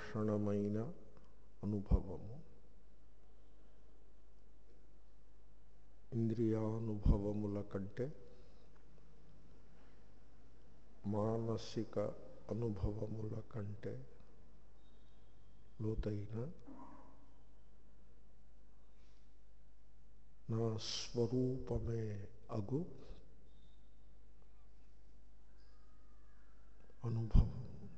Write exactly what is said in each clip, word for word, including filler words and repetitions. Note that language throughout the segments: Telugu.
విలక్షణమైన అనుభవము. ఇంద్రియానుభవముల కంటే మానసిక అనుభవముల కంటే లోతైన నా స్వరూపమే అగు అనుభవం.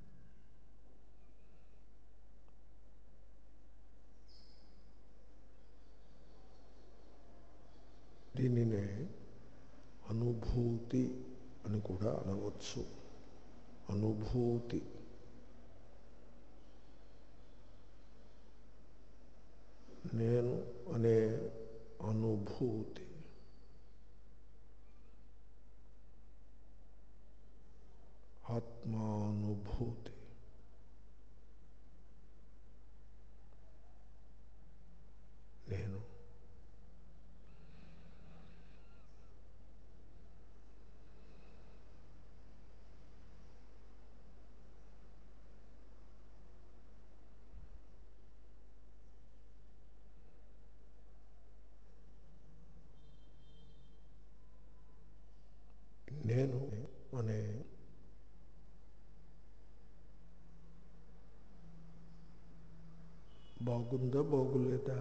దీనినే అనుభూతి అని కూడా అనవచ్చు. అనుభూతి నేను అనే అనుభూతి. ఆత్మానుభూతి. నేను నేను అనే బాగుందా బాగులేదా,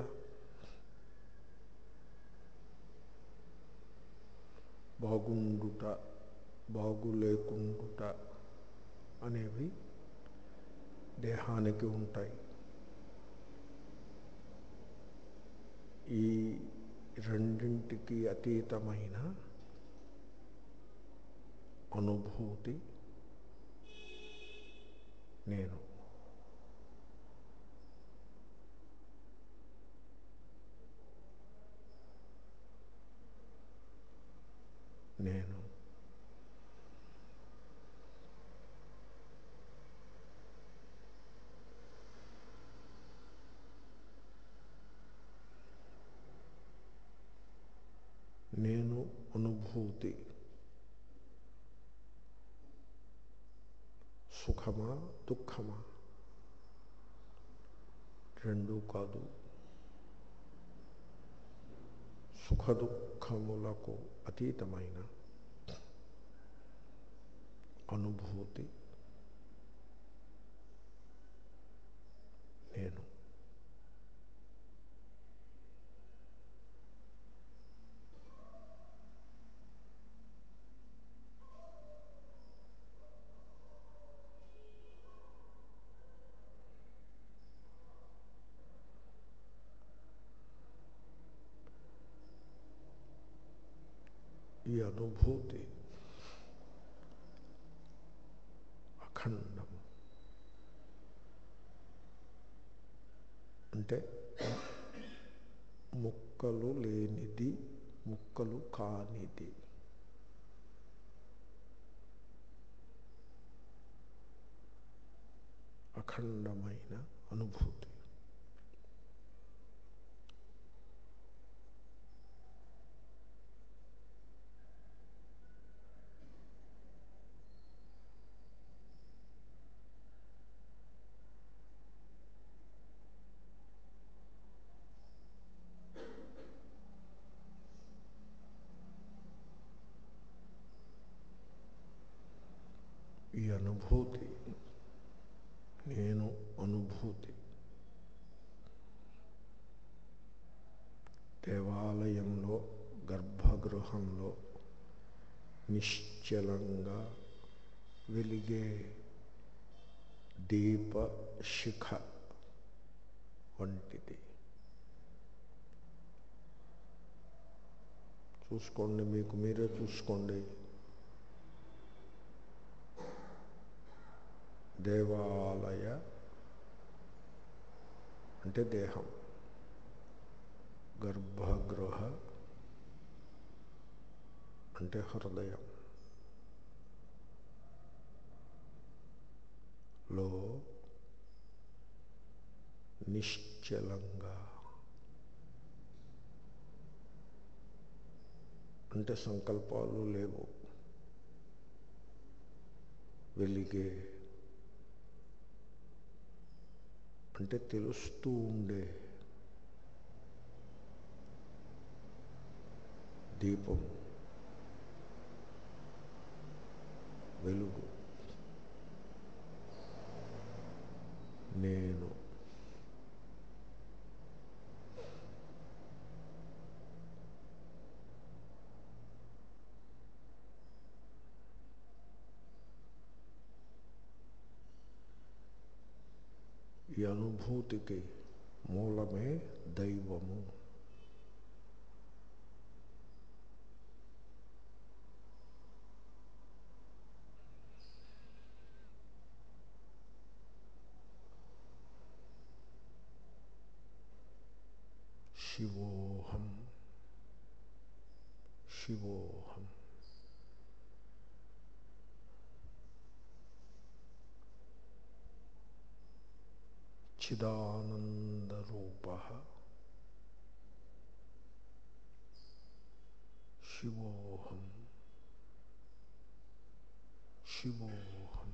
బాగుండుట బాగులేకుండుట అనేవి దేహానికి ఉంటాయి. ఈ రెండింటికి అతీతమైన అనుభూతి నేను. నేను నేను అనుభూతి సుఖమా దుఃఖమా రెండూ కాదు. సుఖ దుఃఖములకు అతీతమైన అనుభూతి నేను. ఈ అనుభూతి అఖండము. అంటే ముక్కలు లేనిది, ముక్కలు కానిది. అఖండమైన అనుభూతి. ఈ అనుభూతి నేను అనుభూతి దేవాలయంలో గర్భగృహంలో నిశ్చలంగా వెలిగే దీప శిఖ వంటిది. చూసుకోండి, మీకు మీరే చూసుకోండి. దేవాలయ అంటే దేహం, గర్భగృహ అంటే హృదయం లో నిశ్చలంగా అంటే సంకల్పాలు లేవు, వెలిగే అంటే తెలుస్తూ ఉండే దీపం, వెలుగు. నేను ఈ అనుభూతికి మూలమే దైవము. శివోహం శివోహం. చిదానందరూపః శివోహం శివోహం.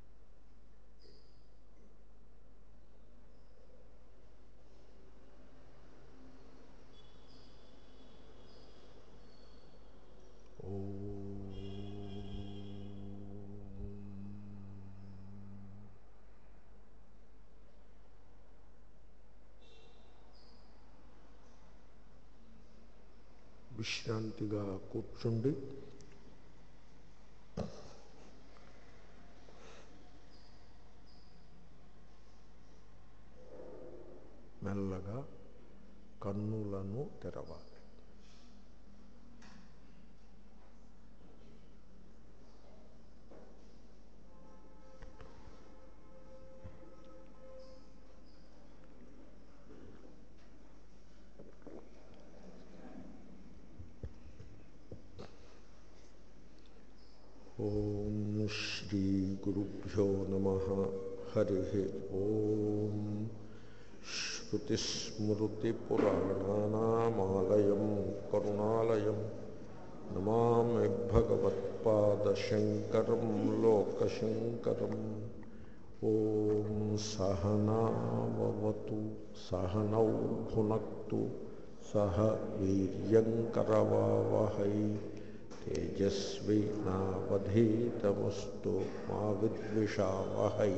విశ్రాంతిగా కూర్చుండి మెల్లగా కన్నులను తెరవాలి. ఓం శ్రీ గురుభ్యో నమః. హరి ఓం. శ్రుతిస్మృతిపురాణానామాలయం కరుణాలయం నమామి భగవత్పాదశంకరం లోకశంకరం. ఓం సహనావతు సహనౌ భునక్తు సహ వీర్యంకరవావహై తేజస్వినావధీతమస్తు మా విద్విషావహై.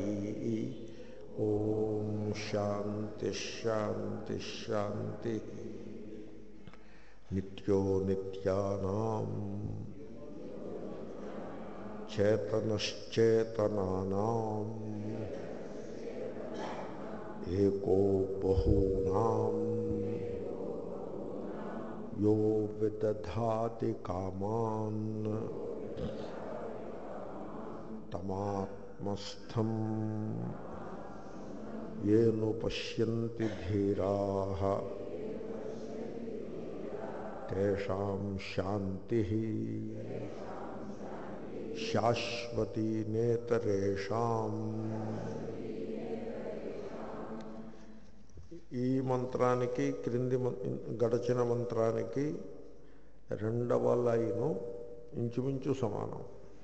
ఓం శాంతి శాంతి శాంతి. నిత్యో నిత్యానాం చేతనశ్చేతనానాం ఏకో బహూనాం యో విదధాతి కామాన్ తమాత్మస్థం ఏను పశ్యంతి ధీరాః తేషాం శాంతి శాశ్వతీ నేతరేషాం. ఈ మంత్రానికి క్రింది గడచిన మంత్రానికి రెండవ లైను ఇంచుమించు సమానం.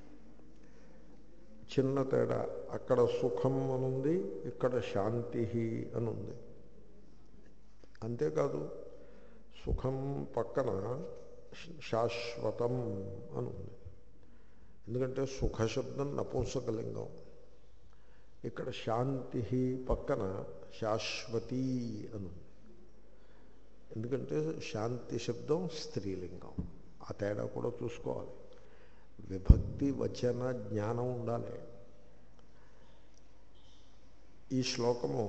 చిన్న తేడా, అక్కడ సుఖం అనుంది, ఇక్కడ శాంతి అనుంది. అంతేకాదు సుఖం పక్కన శాశ్వతం అనుంది. ఎందుకంటే సుఖశబ్దం నపుంసకలింగం. ఇక్కడ శాంతి పక్కన శాశ్వతీ అనుంది. ఎందుకంటే శాంతి శబ్దం స్త్రీలింగం. ఆ తేడా కూడా చూసుకోవాలి. విభక్తి వచన జ్ఞానం ఉండాలి. ఈ శ్లోకము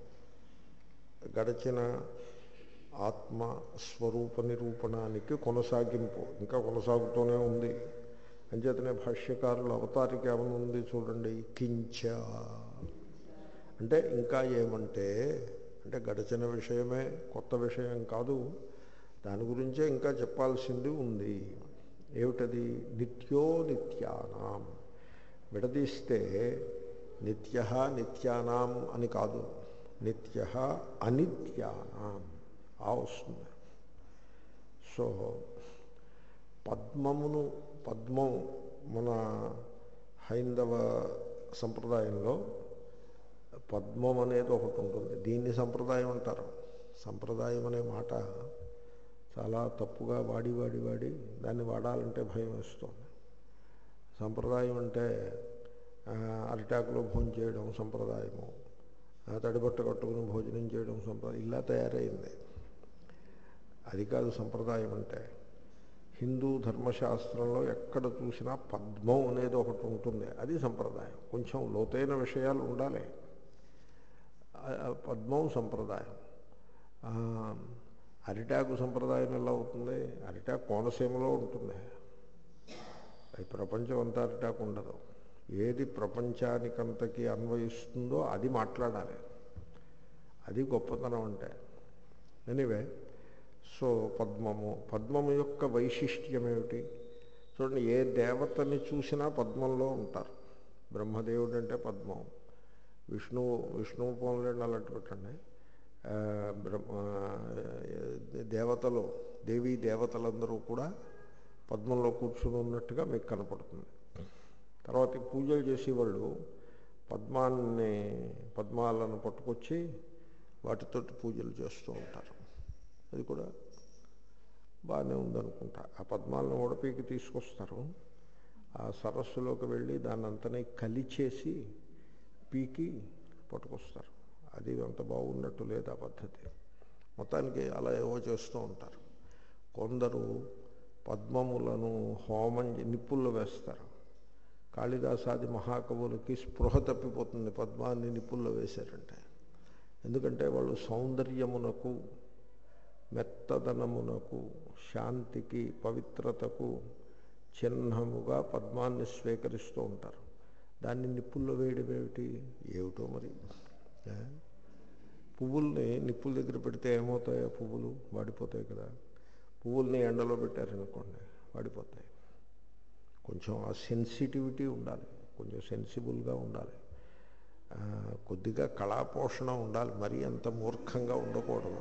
గడచిన ఆత్మస్వరూప నిరూపణానికి కొనసాగింపు, ఇంకా కొనసాగుతూనే ఉంది. అంచేతనే భాష్యకారుల అవతారిక ఏమనుంది చూడండి. కించ అంటే ఇంకా ఏమంటే, అంటే గడచిన విషయమే, కొత్త విషయం కాదు, దాని గురించే ఇంకా చెప్పాల్సింది ఉంది. ఏమిటది? నిత్యో నిత్యానాం. విడదీస్తే నిత్య నిత్యానాం అని కాదు, నిత్య అనిత్యానాం ఆ వస్తుంది. సో పద్మమును, పద్మం మన హైందవ సంప్రదాయంలో పద్మం అనేది ఒకటి ఉంటుంది. దీన్ని సంప్రదాయం అంటారు. సంప్రదాయం అనే మాట చాలా తప్పుగా వాడి వాడి వాడి దాన్ని వాడాలంటే భయం వేస్తుంది. సంప్రదాయం అంటే అరిటాకులో భోజనం చేయడం సంప్రదాయము, తడిబట్ట కట్టుకుని భోజనం చేయడం సంప్రదాయం, ఇలా తయారైంది. అది కాదు సంప్రదాయం అంటే. హిందూ ధర్మశాస్త్రంలో ఎక్కడ చూసినా పద్మం అనేది ఒకటి ఉంటుంది, అది సంప్రదాయం. కొంచెం లోతైన విషయాలు ఉండాలి. పద్మం సంప్రదాయం. అరిటాకు సంప్రదాయం ఎలా అవుతుంది? అరిటాకు కోనసీమలో ఉంటుంది, అది ప్రపంచం అంతా అరిటాకు ఉండదు. ఏది ప్రపంచానికంతకి అన్వయిస్తుందో అది మాట్లాడాలి, అది గొప్పతనం అంటే. ఎనీవే, సో పద్మము పద్మము యొక్క వైశిష్ట్యం ఏమిటి చూడండి. ఏ దేవతని చూసినా పద్మంలో ఉంటారు. బ్రహ్మదేవుడు అంటే పద్మం, విష్ణువు విష్ణువు పోన్లేండి అలాంటి పెట్టండి. బ్రహ్మ దేవతలు దేవీ దేవతలందరూ కూడా పద్మంలో కూర్చుని ఉన్నట్టుగా మీకు కనపడుతుంది. తర్వాత పూజలు చేసేవాళ్ళు పద్మాన్ని పద్మాలను పట్టుకొచ్చి వాటితో పూజలు చేస్తూ ఉంటారు. అది కూడా బాగానే ఉందనుకుంటా. ఆ పద్మాలను ఉడపీకి తీసుకొస్తారు, ఆ సరస్సులోకి వెళ్ళి దాన్ని అంతనే కలిచేసి పీకి పట్టుకొస్తారు. అది అంత బాగున్నట్టు లేదు ఆ పద్ధతి. మొత్తానికి అలా ఏవో చేస్తూ ఉంటారు. కొందరు పద్మములను హోమం నిప్పుల్లో వేస్తారు. కాళిదాసాది మహాకవులకి స్పృహ తప్పిపోతుంది పద్మాన్ని నిప్పుల్లో వేశారంటే. ఎందుకంటే వాళ్ళు సౌందర్యమునకు, మెత్తదనమునకు, శాంతికి, పవిత్రతకు చిహ్నముగా పద్మాన్ని స్వీకరిస్తూ ఉంటారు. దాన్ని నిప్పుల్లో వేయడం ఏమిటి? ఏమిటో మరి. పువ్వుల్ని నిప్పుల దగ్గర పెడితే ఏమవుతాయో? పువ్వులు వాడిపోతాయి కదా. పువ్వుల్ని ఎండలో పెట్టారనుకోండి వాడిపోతాయి. కొంచెం ఆ సెన్సిటివిటీ ఉండాలి, కొంచెం సెన్సిబుల్గా ఉండాలి, కొద్దిగా కళాపోషణ ఉండాలి. మరీ అంత మూర్ఖంగా ఉండకూడదు.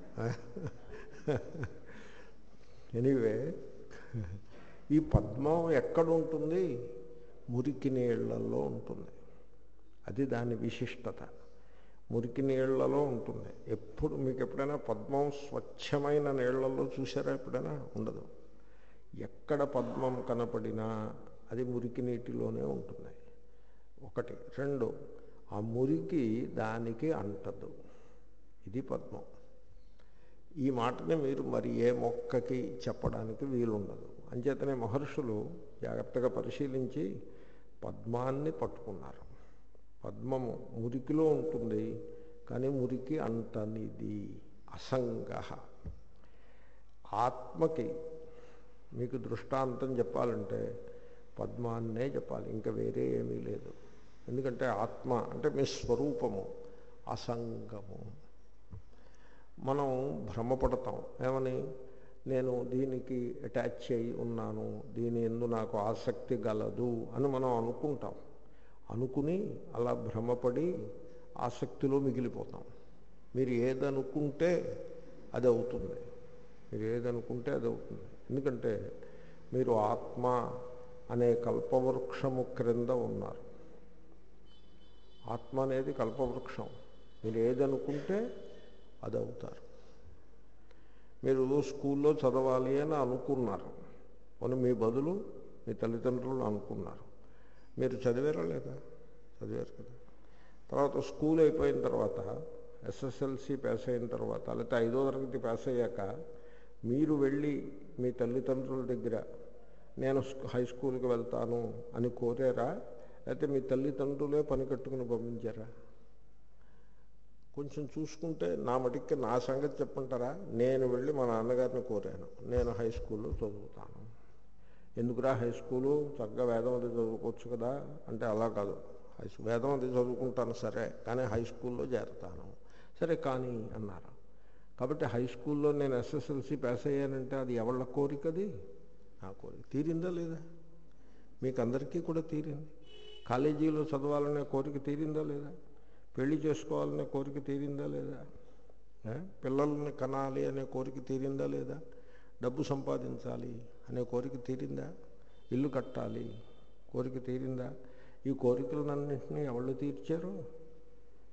ఎనీవే, ఈ పద్మం ఎక్కడ ఉంటుంది? మురికి నీళ్లలో ఉంటుంది. అది దాని విశిష్టత. మురికి నీళ్లలో ఉంటుంది. ఎప్పుడు మీకు ఎప్పుడైనా పద్మం స్వచ్ఛమైన నీళ్లలో చూసారా? ఎప్పుడైనా ఉండదు. ఎక్కడ పద్మం కనపడినా అది మురికి నీటిలోనే ఉంటుంది. ఒకటి. రెండు, ఆ మురికి దానికి అంటదు. ఇది పద్మం. ఈ మాటని మీరు మరి ఏ మొక్కకి చెప్పడానికి వీలుండదు. అంచేతనే మహర్షులు జాగ్రత్తగా పరిశీలించి పద్మాన్ని పట్టుకున్నారు. పద్మము మురికిలో ఉంటుంది, కానీ మురికి అంటనిది, అసంగ. ఆత్మకి మీకు దృష్టాంతం చెప్పాలంటే పద్మాన్నే చెప్పాలి, ఇంకా వేరే ఏమీ లేదు. ఎందుకంటే ఆత్మ అంటే మీ స్వరూపము అసంగము. మనం భ్రమపడతాం ఏమని? నేను దీనికి అటాచ్ అయి ఉన్నాను, దీని యందు నాకు ఆసక్తి గలదు అని మనం అనుకుంటాం. అనుకుని అలా భ్రమపడి ఆసక్తిలో మిగిలిపోతాం. మీరు ఏదనుకుంటే అది అవుతుంది. మీరు ఏదనుకుంటే అది అవుతుంది. ఎందుకంటే మీరు ఆత్మ అనే కల్పవృక్షము క్రింద ఉన్నారు. ఆత్మ అనేది కల్పవృక్షం. మీరు ఏదనుకుంటే అది అవుతారు. మీరు స్కూల్లో చదవాలి అని అనుకున్నారు, అని మీ బదులు మీ తల్లిదండ్రులు అనుకున్నారు. మీరు చదివారా లేదా? చదివారు కదా. తర్వాత స్కూల్ అయిపోయిన తర్వాత, ఎస్ఎస్ఎల్సి పాస్ అయిన తర్వాత, లేకపోతే ఐదో తరగతి పాస్ అయ్యాక మీరు వెళ్ళి మీ తల్లిదండ్రుల దగ్గర నేను హై స్కూల్కి వెళ్తాను అని కోరారా? లేకపోతే మీ తల్లిదండ్రులే పని కట్టుకుని పంపించారా? కొంచెం చూసుకుంటే నా మటుక్కి నా సంగతి చెప్పంటారా? నేను వెళ్ళి మా నాన్నగారిని కోరాను, నేను హై స్కూల్లో చదువుతాను. ఎందుకురా హై స్కూలు, చక్కగా వేదం అది చదువుకోవచ్చు కదా అంటే, అలా కాదు, హై వేదం అది చదువుకుంటాను సరే, కానీ హై స్కూల్లో చేరతాను. సరే కానీ అన్నారు. కాబట్టి హై స్కూల్లో నేను ఎస్ఎస్ఎల్సి పాస్ అయ్యానంటే అది ఎవళ్ళ కోరికది? నా కోరిక. తీరిందా లేదా? మీకు అందరికీ కూడా తీరింది. కాలేజీలో చదవాలనే కోరిక తీరిందా లేదా? పెళ్లి చేసుకోవాలనే కోరిక తీరిందా లేదా? పిల్లల్ని కనాలి అనే కోరిక తీరిందా లేదా? డబ్బు సంపాదించాలి అనే కోరిక తీరిందా? ఇల్లు కట్టాలి కోరిక తీరిందా? ఈ కోరికలన్నింటినీ ఎవళ్ళు తీర్చారు?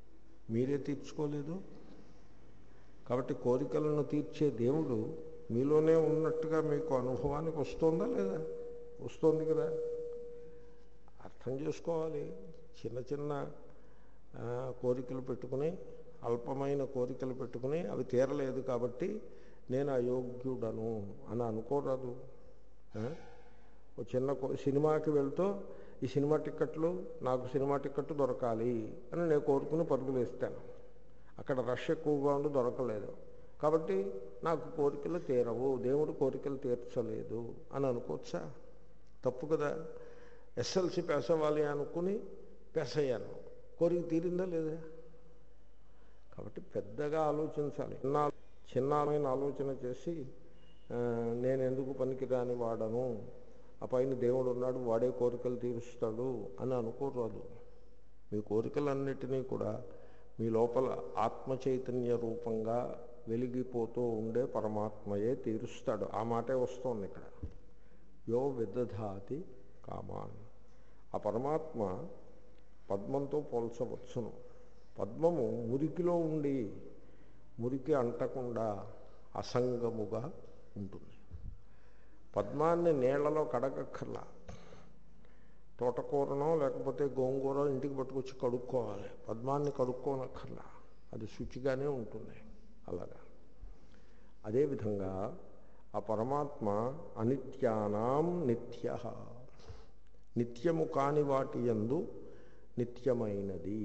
మీరే తీర్చుకోలేదు. కాబట్టి కోరికలను తీర్చే దేవుడు మీలోనే ఉన్నట్టుగా మీకు అనుభవానికి వస్తుందా లేదా? వస్తుంది కదా. అర్థం చేసుకోవాలి. చిన్న చిన్న కోరికలు పెట్టుకుని, అల్పమైన కోరికలు పెట్టుకుని అవి తీరలేదు కాబట్టి నేను అయోగ్యుడను అని అనుకోరాదు. ఒక చిన్న సినిమాకి వెళ్తూ ఈ సినిమా టిక్కెట్లు, నాకు సినిమా టిక్కెట్ దొరకాలి అని నేను కోరుకుని పరుగులు వేస్తాను. అక్కడ రష్ ఎక్కువగా ఉండి దొరకలేదు కాబట్టి నాకు కోరికలు తీరవు, దేవుడు కోరికలు తీర్చలేదు అని అనుకోవచ్చా? తప్పు కదా. ఎస్ఎల్సి పాస్ అవ్వాలి అనుకుని పాస్ అయ్యాను, కోరిక తీరిందా లేదా? కాబట్టి పెద్దగా ఆలోచించాలి. చిన్న చిన్నమైన ఆలోచన చేసి నేను ఎందుకు పనికిరాని వాడను, ఆ పైన దేవుడు ఉన్నాడు వాడే కోరికలు తీరుస్తాడు అని అనుకోరాదు. మీ కోరికలన్నిటినీ కూడా మీ లోపల ఆత్మ చైతన్య రూపంగా వెలిగిపోతూ ఉండే పరమాత్మయే తీరుస్తాడు. ఆ మాటే వస్తోంది ఇక్కడ. యో విదధాతి కామాన్. ఆ పరమాత్మ పద్మంతో పోల్చవచ్చును. పద్మము మురికిలో ఉండి మురికి అంటకుండా అసంగముగా ఉంటుంది. పద్మాన్ని నీళ్లలో కడగక్కర్లా. తోటకూరనో లేకపోతే గోంగూర ఇంటికి పట్టుకొచ్చి కడుక్కోవాలి. పద్మాన్ని కడుక్కోనక్కర్లా, అది శుచిగానే ఉంటుంది. అలాగా అదేవిధంగా ఆ పరమాత్మ అనిత్యానాం నిత్య, నిత్యము కాని వాటి యందు నిత్యమైనది.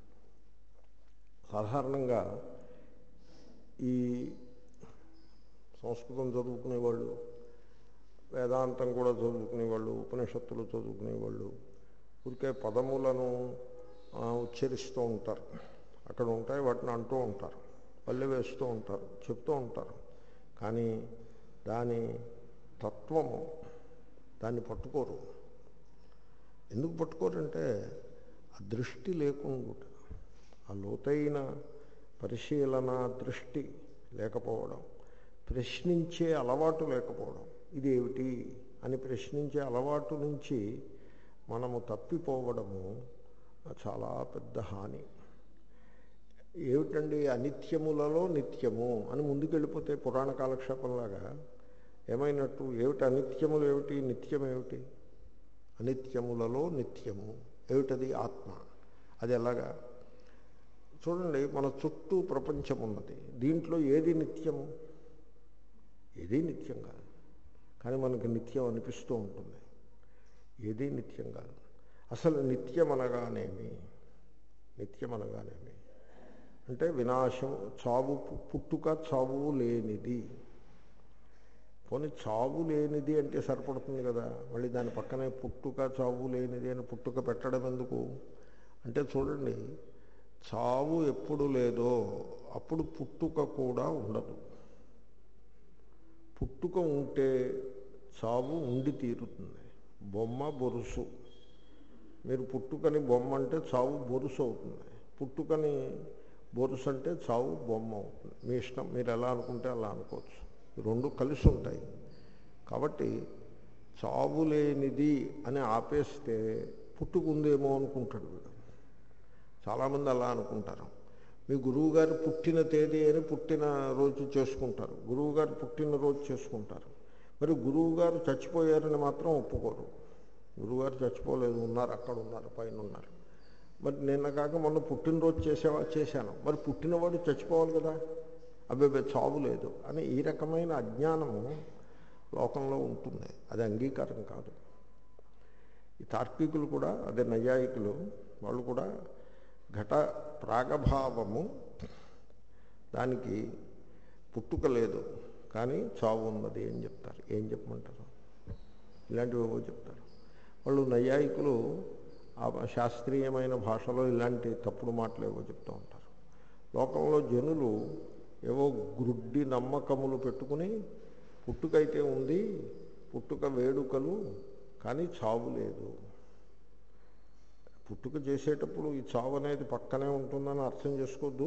సాధారణంగా ఈ సంస్కృతం చదువుకునేవాళ్ళు, వేదాంతం కూడా చదువుకునేవాళ్ళు, ఉపనిషత్తులు చదువుకునేవాళ్ళు ఊరికే పదములను ఉచ్చరిస్తూ ఉంటారు. అక్కడ ఉంటాయి, వాటిని అంటూ ఉంటారు, పల్లె వేస్తూ ఉంటారు, చెప్తూ ఉంటారు. కానీ దాని తత్వము దాన్ని పట్టుకోరు. ఎందుకు పట్టుకోరంటే ఆ దృష్టి లేకుండా, ఆ లోతైన పరిశీలన దృష్టి లేకపోవడం, ప్రశ్నించే అలవాటు లేకపోవడం. ఇదేమిటి అని ప్రశ్నించే అలవాటు నుంచి మనము తప్పిపోవడము చాలా పెద్ద హాని. ఏమిటండి అనిత్యములలో నిత్యము అని ముందుకెళ్ళిపోతే పురాణ కాలక్షేపంలాగా ఏమైనట్టు? ఏమిటి అనిత్యములు, ఏమిటి నిత్యం, ఏమిటి? అనిత్యములలో నిత్యము ఏమిటది? ఆత్మ. అది ఎలాగా? చూడండి, మన చుట్టూ ప్రపంచం ఉన్నది, దీంట్లో ఏది నిత్యము? ఏది నిత్యం కాదు. కానీ మనకు నిత్యం అనిపిస్తూ ఉంటుంది. ఏది నిత్యం కాదు. అసలు నిత్యం అనగానేమి? నిత్యం అనగానేమి అంటే వినాశం, చావు, పుట్టుక చావు లేనిది. పోనీ చావు లేనిది అంటే సరిపడుతుంది కదా, మళ్ళీ దాని పక్కనే పుట్టుక చావు లేనిది అని పుట్టుక పెట్టడం ఎందుకు అంటే, చూడండి, చావు ఎప్పుడు లేదో అప్పుడు పుట్టుక కూడా ఉండదు. పుట్టుక ఉంటే చావు ఉండి తీరుతుంది. బొమ్మ బొరుసు, మీరు పుట్టుకని బొమ్మ అంటే చావు బొరుసు అవుతుంది. పుట్టుకని బొరుసు అంటే చావు బొమ్మ అవుతుంది. మీ ఇష్టం, మీరు ఎలా అనుకుంటే అలా అనుకోవచ్చు. రెండు కలిసి ఉంటాయి. కాబట్టి చావు లేనిది అని ఆపేస్తే పుట్టుకుందేమో అనుకుంటాడు వీడు. చాలామంది అలా అనుకుంటారు. మీ గురువుగారు పుట్టిన తేదీ అని పుట్టిన రోజు చేసుకుంటారు, గురువుగారు పుట్టినరోజు చేసుకుంటారు. మరి గురువుగారు చచ్చిపోయారని మాత్రం ఒప్పుకోరు. గురువుగారు చచ్చిపోలేదు, ఉన్నారు, అక్కడ ఉన్నారు, పైన ఉన్నారు. మరి నిన్న కాక మొన్న పుట్టినరోజు చేసేవా? చేశాను. మరి పుట్టినవాడు చచ్చిపోవాలి కదా, అబ్బాయి చావు లేదు అని ఈ రకమైన అజ్ఞానము లోకంలో ఉంటుంది. అది అంగీకారం కాదు. ఈ తార్కికులు కూడా, అదే నైయాయికులు, వాళ్ళు కూడా ఘట ప్రాగభావము, దానికి పుట్టుక లేదు కానీ చావు ఉన్నది అని చెప్తారు. ఏం చెప్పమంటారు? ఇలాంటివేవో చెప్తారు వాళ్ళు. నైయాయికులు ఆ శాస్త్రీయమైన భాషలో ఇలాంటి తప్పుడు మాటలు ఏవో చెప్తూ ఉంటారు. లోకంలో జనులు ఏవో గ్రుడ్డి నమ్మకములు పెట్టుకుని పుట్టుకైతే ఉంది, పుట్టుక వేడుకలు, కానీ చావు లేదు. పుట్టుక చేసేటప్పుడు ఈ చావు అనేది పక్కనే ఉంటుందని అర్థం చేసుకోవద్దు.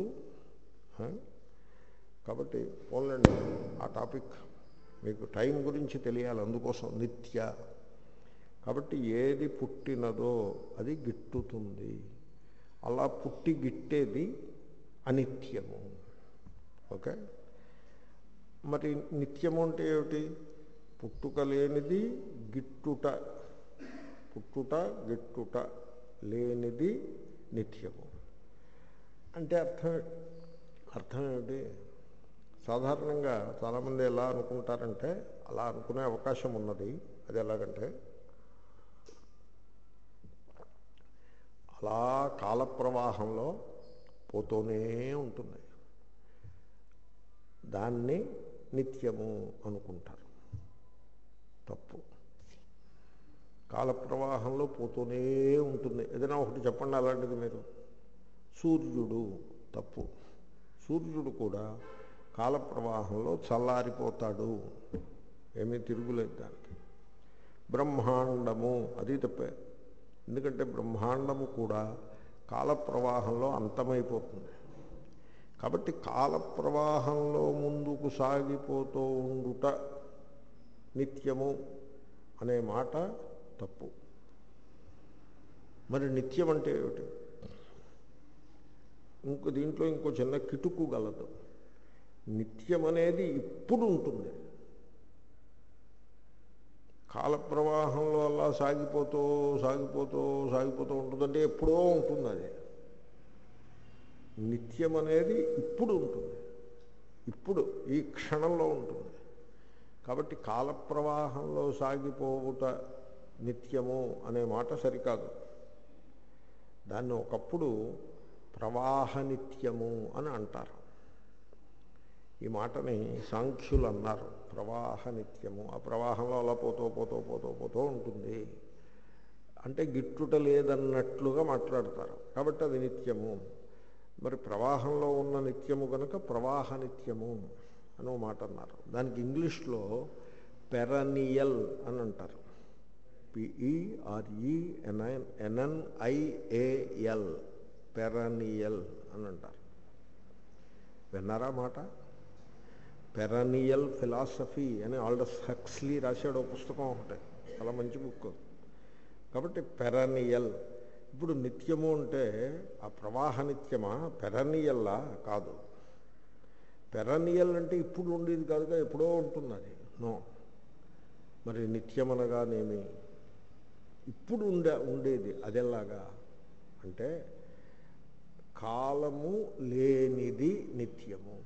కాబట్టి పోలండి, ఆ టాపిక్ మీకు టైం గురించి తెలియాలి, అందుకోసం నిత్య. కాబట్టి ఏది పుట్టినదో అది గిట్టుతుంది. అలా పుట్టి గిట్టేది అనిత్యము. ఓకే, మరి నిత్యము అంటే ఏమిటి? పుట్టుక లేనిది, గిట్టుట, పుట్టుట గిట్టుట లేనిది నిత్యము అంటే అర్థం అర్థం ఏమిటి? సాధారణంగా చాలామంది ఎలా అనుకుంటారంటే, అలా అనుకునే అవకాశం ఉన్నది. అది ఎలాగంటే, అలా కాల ప్రవాహంలో పోతూనే ఉంటుంది, దాన్ని నిత్యము అనుకుంటారు. తప్పు. కాల ప్రవాహంలో పోతూనే ఉంటుంది. ఏదైనా ఒకటి చెప్పండి అలాంటిది మీరు. సూర్యుడు. తప్పు. సూర్యుడు కూడా కాల ప్రవాహంలో చల్లారిపోతాడు, ఏమీ తిరుగులేదు దానికి. బ్రహ్మాండము, అది తప్పే. ఎందుకంటే బ్రహ్మాండము కూడా కాల ప్రవాహంలో అంతమైపోతుంది. కాబట్టి కాల ప్రవాహంలో ముందుకు సాగిపోతూ ఉండుట నిత్యము అనే మాట తప్పు. మరి నిత్యం అంటే ఏమిటి? ఇంకో దీంట్లో ఇంకో చిన్న కిటుకు గలదు. నిత్యం అనేది ఇప్పుడు ఉంటుంది. కాల ప్రవాహంలో అలా సాగిపోతూ సాగిపోతూ సాగిపోతూ ఉంటుందంటే ఎప్పుడో ఉంటుంది. అది నిత్యం అనేది ఇప్పుడు ఉంటుంది, ఇప్పుడు ఈ క్షణంలో ఉంటుంది. కాబట్టి కాల ప్రవాహంలో సాగిపోవుట నిత్యము అనే మాట సరికాదు. దాన్ని ఒకప్పుడు ప్రవాహ నిత్యము అని అంటారు. ఈ మాటని సాంఖ్యులు అన్నారు, ప్రవాహ నిత్యము. ఆ ప్రవాహంలో అలా పోతూ పోతూ పోతూ పోతూ ఉంటుంది అంటే గిట్టుట లేదన్నట్లుగా మాట్లాడతారు. కాబట్టి అది నిత్యము. మరి ప్రవాహంలో ఉన్న నిత్యము కనుక ప్రవాహ నిత్యము అని ఒక మాట అన్నారు. దానికి ఇంగ్లీష్లో పెరనియల్ అని అంటారు. పిఈఆర్ఈఎన్ఐన్ ఎన్ఎన్ఐఏఎల్ పెరనియల్ అని అంటారు. విన్నారా మాట? పెరనియల్ ఫిలాసఫీ అని ఆల్డస్ హక్స్లీ రాశాడు ఒక పుస్తకం ఒకటి, చాలా మంచి బుక్. కాబట్టి పెరనియల్. ఇప్పుడు నిత్యము అంటే ఆ ప్రవాహ నిత్యమా, పెరనియల్లా? కాదు. పెరనియల్ అంటే ఇప్పుడు ఉండేది కాదుగా, ఎప్పుడో ఉంటుంది అది. నో. మరి నిత్యమనగానేమి? ఇప్పుడు ఉండే ఉండేది అదెలాగా అంటే, కాలము లేనిది నిత్యము.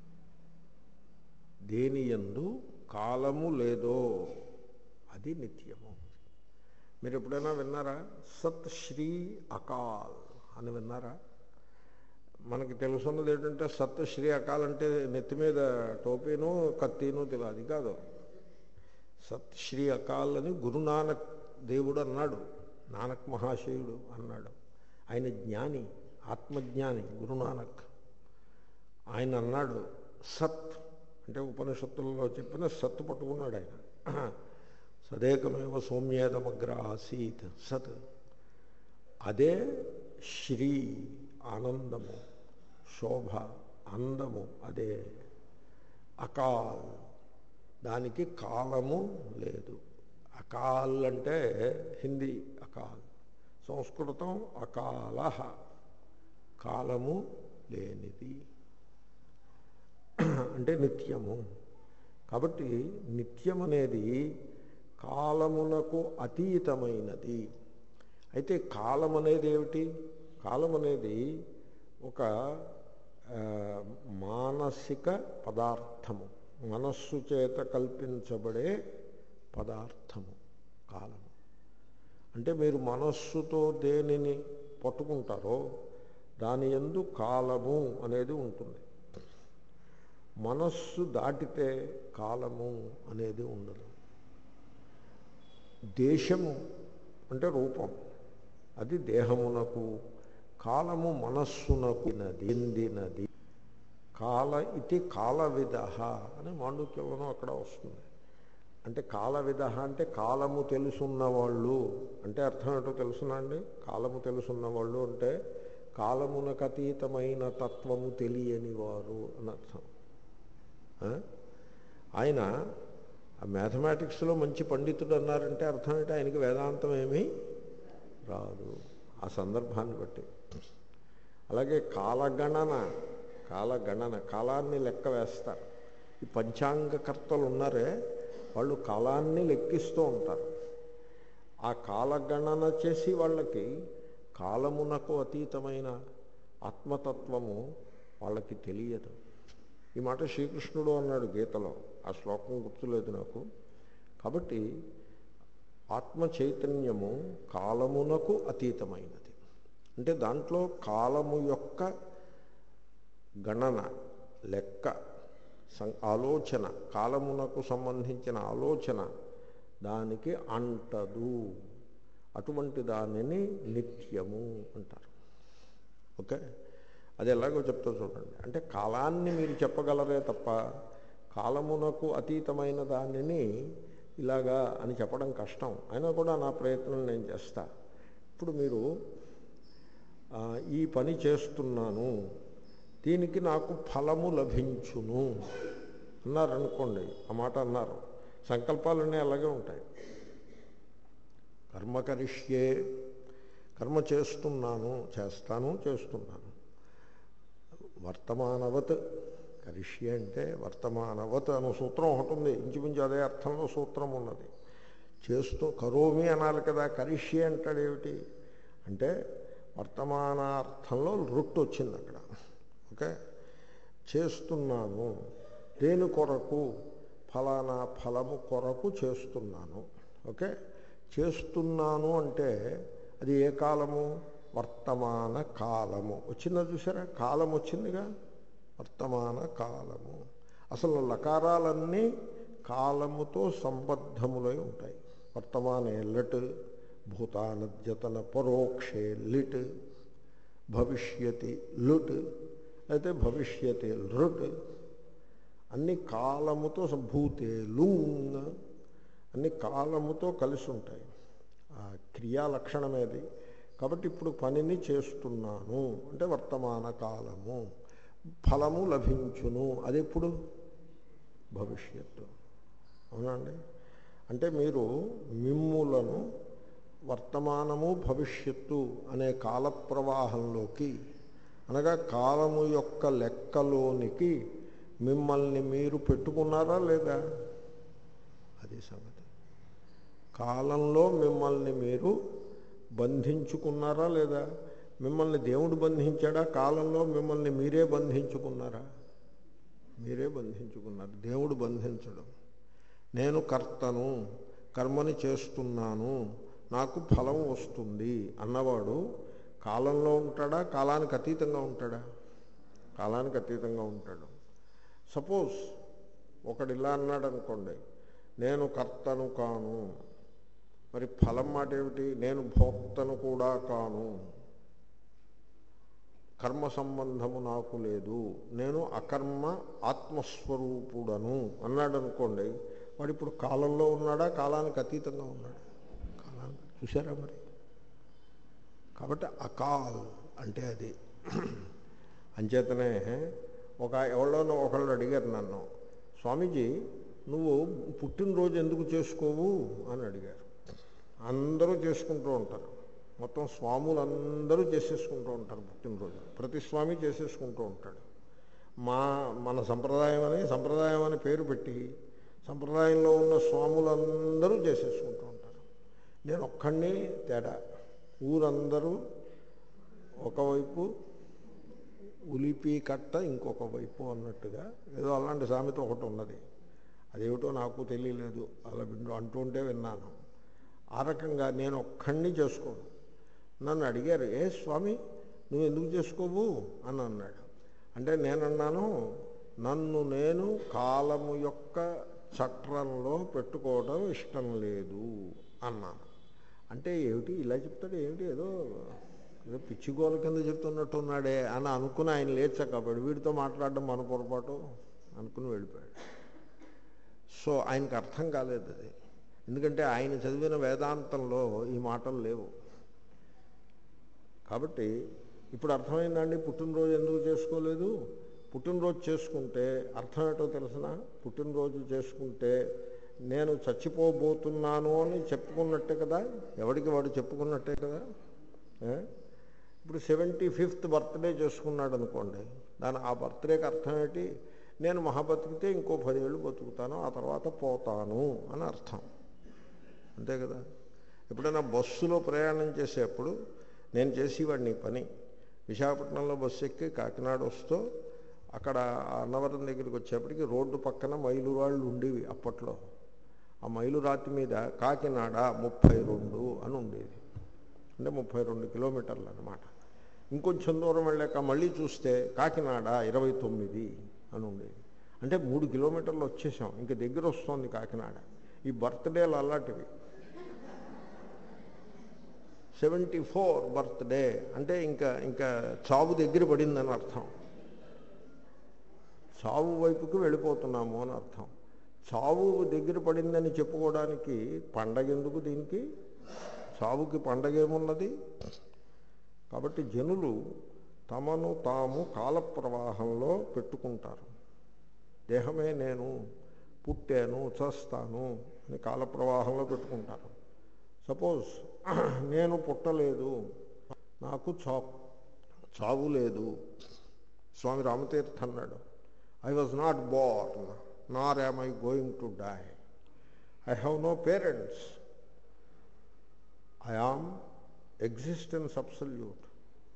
దేనియందు కాలము లేదో అది నిత్యము. మీరు ఎప్పుడైనా విన్నారా? సత్ శ్రీ అకాల్ అని విన్నారా? మనకి తెలుసున్నది ఏంటంటే, సత్ శ్రీ అకాల్ అంటే నెత్తి మీద టోపీను కత్తిను తెలియదు, అది కాదు. సత్ శ్రీ అకాల్ అని గురునానక్ దేవుడు అన్నాడు, నానక్ మహాశయుడు అన్నాడు. ఆయన జ్ఞాని, ఆత్మజ్ఞాని గురునానక్. ఆయన అన్నాడు సత్ అంటే ఉపనిషత్తులలో చెప్పిన సత్ పట్టుకున్నాడు ఆయన. సదేకమేవ సౌమ్యేదమగ్ర ఆసీత్ సత్. అదే శ్రీ, ఆనందము, శోభ, అందము. అదే అకాల్, దానికి కాలము లేదు. అకాల్ అంటే హిందీ అకాల్, సంస్కృతం అకాల, కాలము లేనిది అంటే నిత్యము. కాబట్టి నిత్యం అనేది కాలమునకు అతీతమైనది. అయితే కాలం అనేది ఏమిటి? కాలం అనేది ఒక మానసిక పదార్థము, మనస్సు చేత కల్పించబడే పదార్థము కాలము. అంటే మీరు మనస్సుతో దేనిని పట్టుకుంటారో దాని యందు కాలము అనేది ఉంటుంది. మనస్సు దాటితే కాలము అనేది ఉండదు. దేశము అంటే రూపం, అది దేహమునకు, కాలము మనస్సునకు ఎందినది. కాల ఇది కాలవిద అని మాండుక్యంలోనూ అక్కడ వస్తుంది. అంటే కాలవిద అంటే కాలము తెలుసున్నవాళ్ళు అంటే అర్థం ఏంటో తెలుసునా అండి? కాలము తెలుసున్నవాళ్ళు అంటే కాలమునకు అతీతమైన తత్వము తెలియని వారు అని అర్థం. ఆయన మ్యాథమెటిక్స్లో మంచి పండితుడు అన్నారంటే అర్థం ఏంటి? ఆయనకి వేదాంతం ఏమీ రాదు ఆ సందర్భాన్ని బట్టి. అలాగే కాలగణన కాలగణన, కాలాన్ని లెక్క వేస్తారు. ఈ పంచాంగకర్తలు ఉన్నారే వాళ్ళు కాలాన్ని లెక్కిస్తూ ఉంటారు. ఆ కాలగణన చేసి వాళ్ళకి కాలమునకు అతీతమైన ఆత్మతత్వము వాళ్ళకి తెలియదు. ఈ మాట శ్రీకృష్ణుడు అన్నాడు గీతలో, ఆ శ్లోకం గుర్తులేదు నాకు. కాబట్టి ఆత్మ చైతన్యము కాలమునకు అతీతమైనది. అంటే దాంట్లో కాలము యొక్క గణన, లెక్క, ఆలోచన, కాలమునకు సంబంధించిన ఆలోచన దానికి అంటదు. అటువంటి దానిని నిత్యము అంటారు. ఓకే, అది ఎలాగో చెప్తా చూడండి. అంటే కాలాన్ని మీరు చెప్పగలరే తప్ప కాలమునకు అతీతమైన దానిని ఇలాగా అని చెప్పడం కష్టం. అయినా కూడా నా ప్రయత్నం నేను చేస్తా. ఇప్పుడు మీరు ఈ పని చేస్తున్నాను, దీనికి నాకు ఫలము లభించును అన్నారనుకోండి. ఆ మాట అన్నారు. సంకల్పాలన్నీ అలాగే ఉంటాయి. కర్మ కరిష్యే, కర్మ చేస్తున్నాను, చేస్తాను, చేస్తున్నాను. వర్తమానవత్, కరిష్యే అంటే వర్తమానవత్ అనే సూత్రం ఒకటి ఉంది. ఇంచుమించు అదే అర్థంలో సూత్రం ఉన్నది. చేస్తూ కరోమి అనాలి కదా, కరిష్యే అంటాడేమిటి అంటే వర్తమానార్థంలో రొట్టు వచ్చింది అక్కడ. ఓకే, చేస్తున్నాను, దేని కొరకు, ఫలానా ఫలము కొరకు చేస్తున్నాను. ఓకే, చేస్తున్నాను అంటే అది ఏ కాలము? వర్తమాన కాలము వచ్చిందా చూసారా? కాలం వచ్చిందిగా, వర్తమాన కాలము. అసలు లకారాలన్నీ కాలముతో సంబద్ధములై ఉంటాయి. వర్తమానే లట్, భూతానద్యతన పరోక్షే లిట్, భవిష్యతి లుట్, అయితే భవిష్యతి లృట్, అన్ని కాలముతో, భూతే లుంగ్, అన్ని కాలముతో కలిసి ఉంటాయి. ఆ క్రియా లక్షణమేది. కాబట్టి ఇప్పుడు పనిని చేస్తున్నాను అంటే వర్తమాన కాలము. ఫలము లభించును, అది ఎప్పుడు? భవిష్యత్తు. అవునండి. అంటే మీరు మిమ్ములను వర్తమానము భవిష్యత్తు అనే కాల ప్రవాహంలోకి, అనగా కాలము యొక్క లెక్కలోనికి మిమ్మల్ని మీరు పెట్టుకున్నారా లేదా? అది సంగతి. కాలంలో మిమ్మల్ని మీరు బంధించుకున్నారా లేదా? మిమ్మల్ని దేవుడు బంధించాడా? కాలంలో మిమ్మల్ని మీరే బంధించుకున్నారా? మీరే బంధించుకున్నారు, దేవుడు బంధించడం. నేను కర్తను, కర్మని చేస్తున్నాను, నాకు ఫలం వస్తుంది అన్నవాడు కాలంలో ఉంటాడా, కాలానికి అతీతంగా ఉంటాడా? కాలానికి అతీతంగా ఉంటాడు. సపోజ్ ఒకడు ఇలా అన్నాడు అనుకోండి, నేను కర్తను కాను, మరి ఫలం మాట ఏమిటి? నేను భోక్తను కూడా కాను, కర్మ సంబంధము నాకు లేదు, నేను అకర్మ ఆత్మస్వరూపుడను అన్నాడు అనుకోండి. వాడు ఇప్పుడు కాలంలో ఉన్నాడా, కాలానికి అతీతంగా ఉన్నాడా? కాలానికి. చూసారా మరి? కాబట్టి అకాల్ అంటే అది. అంచేతనే ఒక ఎవరిలోనో ఒకళ్ళు అడిగారు నన్ను, స్వామీజీ నువ్వు పుట్టినరోజు ఎందుకు చేసుకోవు అని అడిగారు. అందరూ చేసుకుంటూ ఉంటారు, మొత్తం స్వాములందరూ చేసేసుకుంటూ ఉంటారు పుట్టినరోజు. ప్రతి స్వామి చేసేసుకుంటూ ఉంటాడు. మా మన సంప్రదాయం అని సంప్రదాయం అని పేరు పెట్టి సంప్రదాయంలో ఉన్న స్వాములందరూ చేసేసుకుంటూ ఉంటారు. నేను ఒక్కడిని తేడా. ఊరందరూ ఒకవైపు, ఉలిపి కట్ట ఇంకొక వైపు అన్నట్టుగా ఏదో అలాంటి సామెత ఒకటి ఉన్నది. అదేమిటో నాకు తెలియలేదు, అలా అంటుంటే విన్నాను. ఆ రకంగా నేను ఒక్కడిని చేసుకోను. నన్ను అడిగారు, ఏ స్వామి నువ్వు ఎందుకు చేసుకోవు అని అన్నాడు. అంటే నేనన్నాను, నన్ను నేను కాలము యొక్క చక్రంలో పెట్టుకోవడం ఇష్టం లేదు అన్నాను. అంటే ఏమిటి ఇలా చెప్తాడు, ఏమిటి ఏదో ఏదో పిచ్చిగోల కింద చెప్తున్నట్టు ఉన్నాడే అని అనుకుని ఆయన లేచా కాబట్టి వీడితో మాట్లాడడం మన పొరపాటు అనుకుని వెళ్ళిపోయాడు. సో ఆయనకు అర్థం కాలేదు అది. ఎందుకంటే ఆయన చదివిన వేదాంతంలో ఈ మాటలు లేవు. కాబట్టి ఇప్పుడు అర్థమైందండి పుట్టినరోజు ఎందుకు చేసుకోలేదు. పుట్టినరోజు చేసుకుంటే అర్థం ఏంటో తెలిసిన, పుట్టినరోజు చేసుకుంటే నేను చచ్చిపోబోతున్నాను అని చెప్పుకున్నట్టే కదా, ఎవడికి వాడు చెప్పుకున్నట్టే కదా. ఇప్పుడు సెవెంటీ ఫిఫ్త్ బర్త్డే చేసుకున్నాడు అనుకోండి, దాని ఆ బర్త్డేకి అర్థం ఏంటి? నేను మహా బతికితే ఇంకో పదేళ్ళు బతుకుతాను, ఆ తర్వాత పోతాను అని అర్థం, అంతే కదా. ఎప్పుడైనా బస్సులో ప్రయాణం చేసేప్పుడు నేను చేసేవాడిని ఈ పని. విశాఖపట్నంలో బస్సు ఎక్కి కాకినాడ వస్తూ అక్కడ అన్నవరం దగ్గరికి వచ్చేప్పటికి రోడ్డు పక్కన మైలురాళ్ళు ఉండేవి అప్పట్లో. ఆ మైలురాతి మీద కాకినాడ ముప్పై రెండు అని ఉండేది, అంటే ముప్పై రెండు కిలోమీటర్లు అన్నమాట. ఇంకొంచెం దూరం వెళ్ళాక మళ్ళీ చూస్తే కాకినాడ ఇరవై తొమ్మిది అని ఉండేది, అంటే మూడు కిలోమీటర్లు వచ్చేసాం, ఇంక దగ్గర వస్తుంది కాకినాడ. ఈ బర్త్డేలు అలాంటివి. సెవెంటీ ఫోర్ బర్త్డే అంటే ఇంకా ఇంకా చావు దగ్గర పడిందని అర్థం, చావు వైపుకి వెళ్ళిపోతున్నాము అని అర్థం. చావు దగ్గర పడిందని చెప్పుకోవడానికి పండగ ఎందుకు దీనికి? చావుకి పండగ ఏమున్నది? కాబట్టి జనులు తమను తాము కాల ప్రవాహంలో పెట్టుకుంటారు. దేహమే నేను, పుట్టాను, చస్తాను అని కాల ప్రవాహంలో పెట్టుకుంటారు. సపోజ్ నేను పుట్టలేదు, నాకు చా చావు లేదు. స్వామి రామతీర్థ అన్నాడు, I was not born nor am I going to die, I have no parents, I am existence absolute,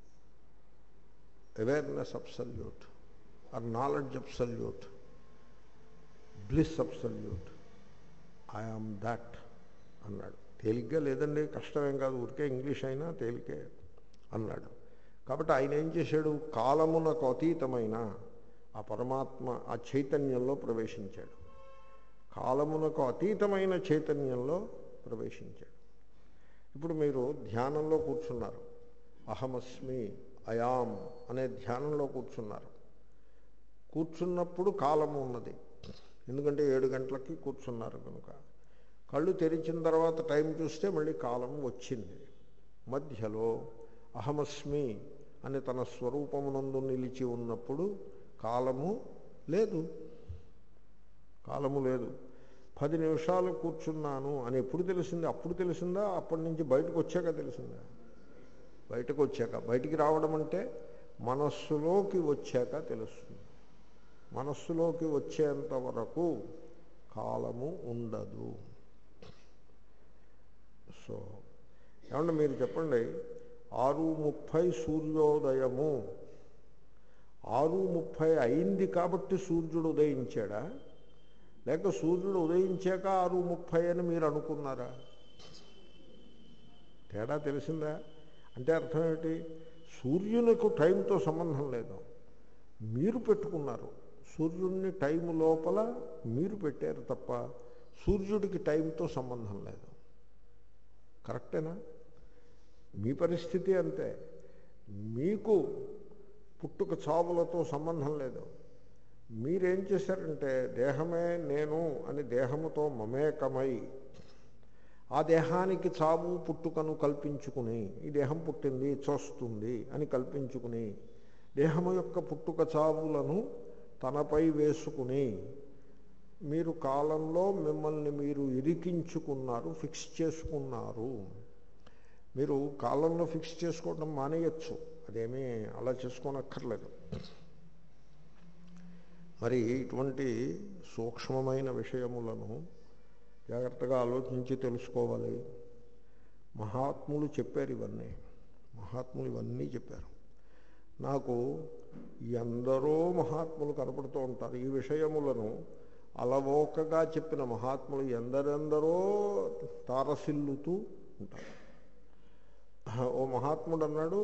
awareness absolute, or knowledge absolute, bliss absolute, I am that అన్నాడు. తేలిగ్గా లేదండి, కష్టమేం కాదు, ఊరికే ఇంగ్లీష్ అయినా తేలికే అన్నాడు. కాబట్టి ఆయన ఏం చేశాడు? కాలమునకు అతీతమైన ఆ పరమాత్మ ఆ చైతన్యంలో ప్రవేశించాడు. కాలమునకు అతీతమైన చైతన్యంలో ప్రవేశించాడు. ఇప్పుడు మీరు ధ్యానంలో కూర్చున్నారు, అహమస్మి అయాం అనే ధ్యానంలో కూర్చున్నారు. కూర్చున్నప్పుడు కాలము ఉన్నది, ఎందుకంటే ఏడు గంటలకి కూర్చున్నారు కనుక. కళ్ళు తెరిచిన తర్వాత టైం చూస్తే మళ్ళీ కాలం వచ్చింది. మధ్యలో అహమస్మి అని తన స్వరూపమునందు నిలిచి ఉన్నప్పుడు కాలము లేదు, కాలము లేదు. పది నిమిషాలు కూర్చున్నాను అని ఎప్పుడు తెలిసింది? అప్పుడు తెలిసిందా? అప్పటి నుంచి బయటకు వచ్చాక తెలిసిందా? బయటకు వచ్చాక. బయటికి రావడం అంటే మనస్సులోకి వచ్చాక తెలుస్తుంది. మనస్సులోకి వచ్చేంత వరకు కాలము ఉండదు. సో ఏమంటే మీరు చెప్పండి, ఆరు ముప్పై సూర్యోదయము, ఆరు ముప్పై అయింది కాబట్టి సూర్యుడు ఉదయించాడా, లేక సూర్యుడు ఉదయించాక ఆరు ముప్పై అని మీరు అనుకున్నారా? తేడా తెలిసిందా? అంటే అర్థం ఏంటి? సూర్యునికి టైంతో సంబంధం లేదు, మీరు పెట్టుకున్నారు. సూర్యుడిని టైం లోపల మీరు పెట్టారు తప్ప సూర్యుడికి టైంతో సంబంధం లేదు. కరెక్టేనా? మీ పరిస్థితి అంతే. మీకు పుట్టుక చావులతో సంబంధం లేదు. మీరేం చేశారంటే దేహమే నేను అని దేహముతో మమేకమై ఆ దేహానికి చావు పుట్టుకను కల్పించుకుని, ఈ దేహం పుట్టింది చూస్తుంది అని కల్పించుకుని దేహము యొక్క పుట్టుక చావులను తనపై వేసుకుని మీరు కాలంలో మిమ్మల్ని మీరు ఇరికించుకున్నారు, ఫిక్స్ చేసుకున్నారు. మీరు కాలంలో ఫిక్స్ చేసుకోవడం మానేయచ్చు, అదేమీ అలా చేసుకోనక్కర్లేదు. మరి ఇటువంటి సూక్ష్మమైన విషయములను జాగ్రత్తగా ఆలోచించి తెలుసుకోవాలి. మహాత్ములు చెప్పారు ఇవన్నీ, మహాత్ములు ఇవన్నీ చెప్పారు. నాకు ఎందరో మహాత్ములు కనపడుతూ ఉంటారు. ఈ విషయములను అలవోకగా చెప్పిన మహాత్ములు ఎందరెందరో తారసిల్లుతూ ఉంటారు. ఓ మహాత్ముడు అన్నాడు,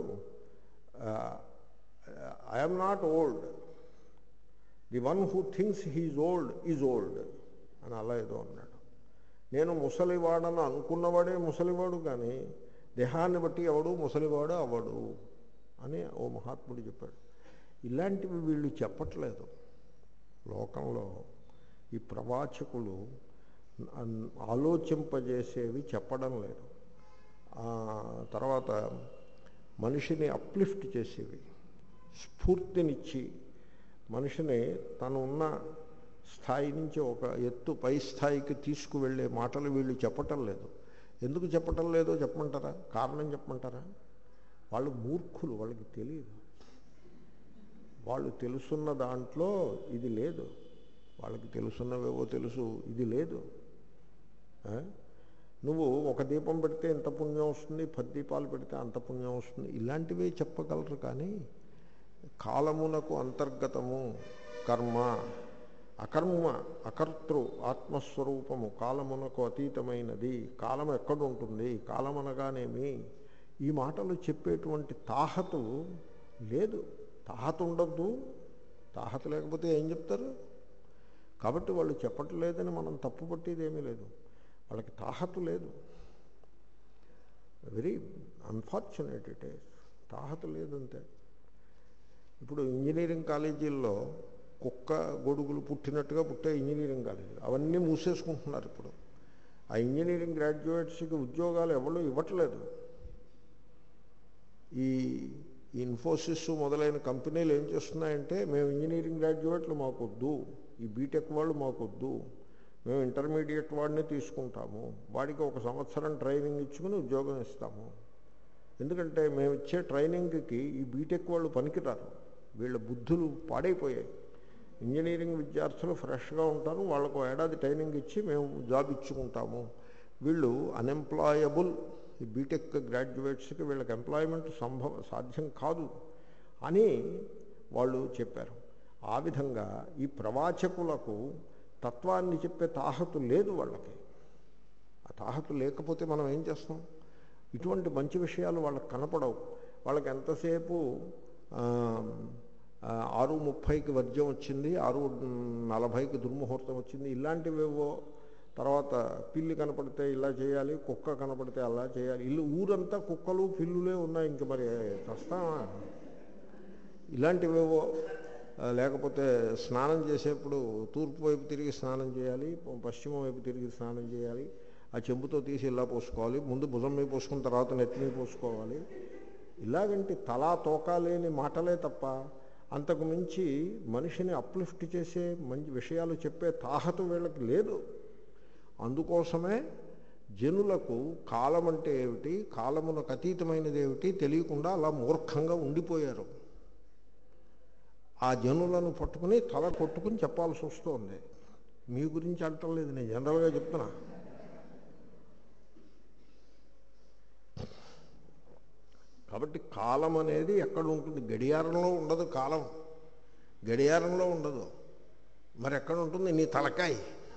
I'm not old, the one who thinks he's old is old అని అలా ఏదో అన్నాడు. నేను ముసలివాడని అనుకున్నవాడే ముసలివాడు, కానీ దేహాన్ని బట్టి ఎవడు ముసలివాడు అవడు అని ఓ మహాత్ముడు చెప్పాడు. ఇలాంటివి వీళ్ళు చెప్పట్లేదు. లోకంలో ఈ ప్రవాచకులు ఆలోచింపజేసేవి చెప్పడం లేదు. తర్వాత మనిషిని అప్లిఫ్ట్ చేసేవి, స్ఫూర్తినిచ్చి మనిషిని తను ఉన్న స్థాయి నుంచి ఒక ఎత్తు పై స్థాయికి తీసుకువెళ్ళే మాటలు వీళ్ళు చెప్పటం లేదు. ఎందుకు చెప్పటం లేదో చెప్పమంటారా? కారణం చెప్పమంటారా? వాళ్ళు మూర్ఖులు, వాళ్ళకి తెలియదు. వాళ్ళు తెలుసున్న దాంట్లో ఇది లేదు. వాళ్ళకి తెలుసున్నవేవో తెలుసు, ఇది లేదు. నువ్వు ఒక దీపం పెడితే ఇంత పుణ్యం వస్తుంది, పది దీపాలు పెడితే అంత పుణ్యం వస్తుంది, ఇలాంటివే చెప్పగలరు. కానీ కాలమునకు అంతర్గతము కర్మ, అకర్మ అకర్తృ ఆత్మస్వరూపము కాలమునకు అతీతమైనది. కాలం ఎక్కడుంటుంది, కాలం అనగానేమి, ఈ మాటలు చెప్పేటువంటి తాహతు లేదు. తాహతు ఉండద్దు. తాహతు లేకపోతే ఏం చెప్తారు? కాబట్టి వాళ్ళు చెప్పట్లేదని మనం తప్పు పట్టేది ఏమీ లేదు. వాళ్ళకి తాహతు లేదు. Very unfortunate it is. తాహతు లేదంతే. ఇప్పుడు ఇంజనీరింగ్ కాలేజీల్లో కుక్క గొడుగులు పుట్టినట్టుగా పుట్టే ఇంజనీరింగ్ కాలేజీలు అవన్నీ మూసేసుకుంటున్నారు. ఇప్పుడు ఆ ఇంజనీరింగ్ గ్రాడ్యుయేట్స్కి ఉద్యోగాలు ఎవరు ఇవ్వట్లేదు. ఈ ఇన్ఫోసిస్ మొదలైన కంపెనీలు ఏం చేస్తున్నాయంటే, మేము ఇంజనీరింగ్ గ్రాడ్యుయేట్లు మాకొద్దు, ఈ బీటెక్ వాళ్ళు మాకొద్దు, మేము ఇంటర్మీడియట్ వాడిని తీసుకుంటాము, వాడికి ఒక సంవత్సరం ట్రైనింగ్ ఇచ్చుకుని ఉద్యోగం ఇస్తాము. ఎందుకంటే మేము ఇచ్చే ట్రైనింగ్కి ఈ బీటెక్ వాళ్ళు పనికిరారు, వీళ్ళ బుద్ధులు పాడైపోయాయి. ఇంజనీరింగ్ విద్యార్థులు ఫ్రెష్గా ఉంటారు, వాళ్ళకు ఏడాది ట్రైనింగ్ ఇచ్చి మేము జాబ్ ఇచ్చుకుంటాము. వీళ్ళు అన్ఎంప్లాయబుల్. ఈ బీటెక్ గ్రాడ్యుయేట్స్కి వీళ్ళకి ఎంప్లాయ్మెంట్ సంభవ సాధ్యం కాదు అని వాళ్ళు చెప్పారు. ఆ విధంగా ఈ ప్రవాచకులకు తత్వాన్ని చెప్పే తాహతు లేదు వాళ్ళకి. ఆ తాహతు లేకపోతే మనం ఏం చేస్తాం? ఇటువంటి మంచి విషయాలు వాళ్ళకి కనపడవు. వాళ్ళకి ఎంతసేపు ఆరు ముప్పైకి వర్జ్యం వచ్చింది, ఆరు నలభైకి దుర్ముహూర్తం వచ్చింది, ఇలాంటివేవో. తర్వాత పిల్లి కనపడితే ఇలా చేయాలి, కుక్క కనపడితే అలా చేయాలి. ఇల్లు ఊరంతా కుక్కలు పిల్లులే ఉన్నాయి, ఇంక మరి వస్తామా? ఇలాంటివేవో. లేకపోతే స్నానం చేసేప్పుడు తూర్పు వైపు తిరిగి స్నానం చేయాలి, పశ్చిమ వైపు తిరిగి స్నానం చేయాలి, ఆ చెంబుతో తీసి ఇలా పోసుకోవాలి, ముందు భుజం మీద పోసుకున్న తర్వాత నెత్తి మీద పోసుకోవాలి. ఇలాగంటి తలా తోకా లేని మాటలే తప్ప అంతకు మించి మనిషిని అప్లిఫ్ట్ చేసే మంచి విషయాలు చెప్పే తాహతు వీళ్ళకి లేదు. అందుకోసమే జనులకు కాలం అంటే ఏమిటి, కాలమునకు అతీతమైనది ఏమిటి తెలియకుండా అలా మూర్ఖంగా ఉండిపోయారు. ఆ జనులను పట్టుకుని తల కొట్టుకుని చెప్పాల్సి వస్తుంది. మీ గురించి అంటలేదు, నేను జనరల్గా చెప్తున్నా. కాబట్టి కాలం అనేది ఎక్కడ ఉంటుంది? గడియారంలో ఉండదు. కాలం గడియారంలో ఉండదు. మరి ఎక్కడ ఉంటుంది? నీ తలకాయ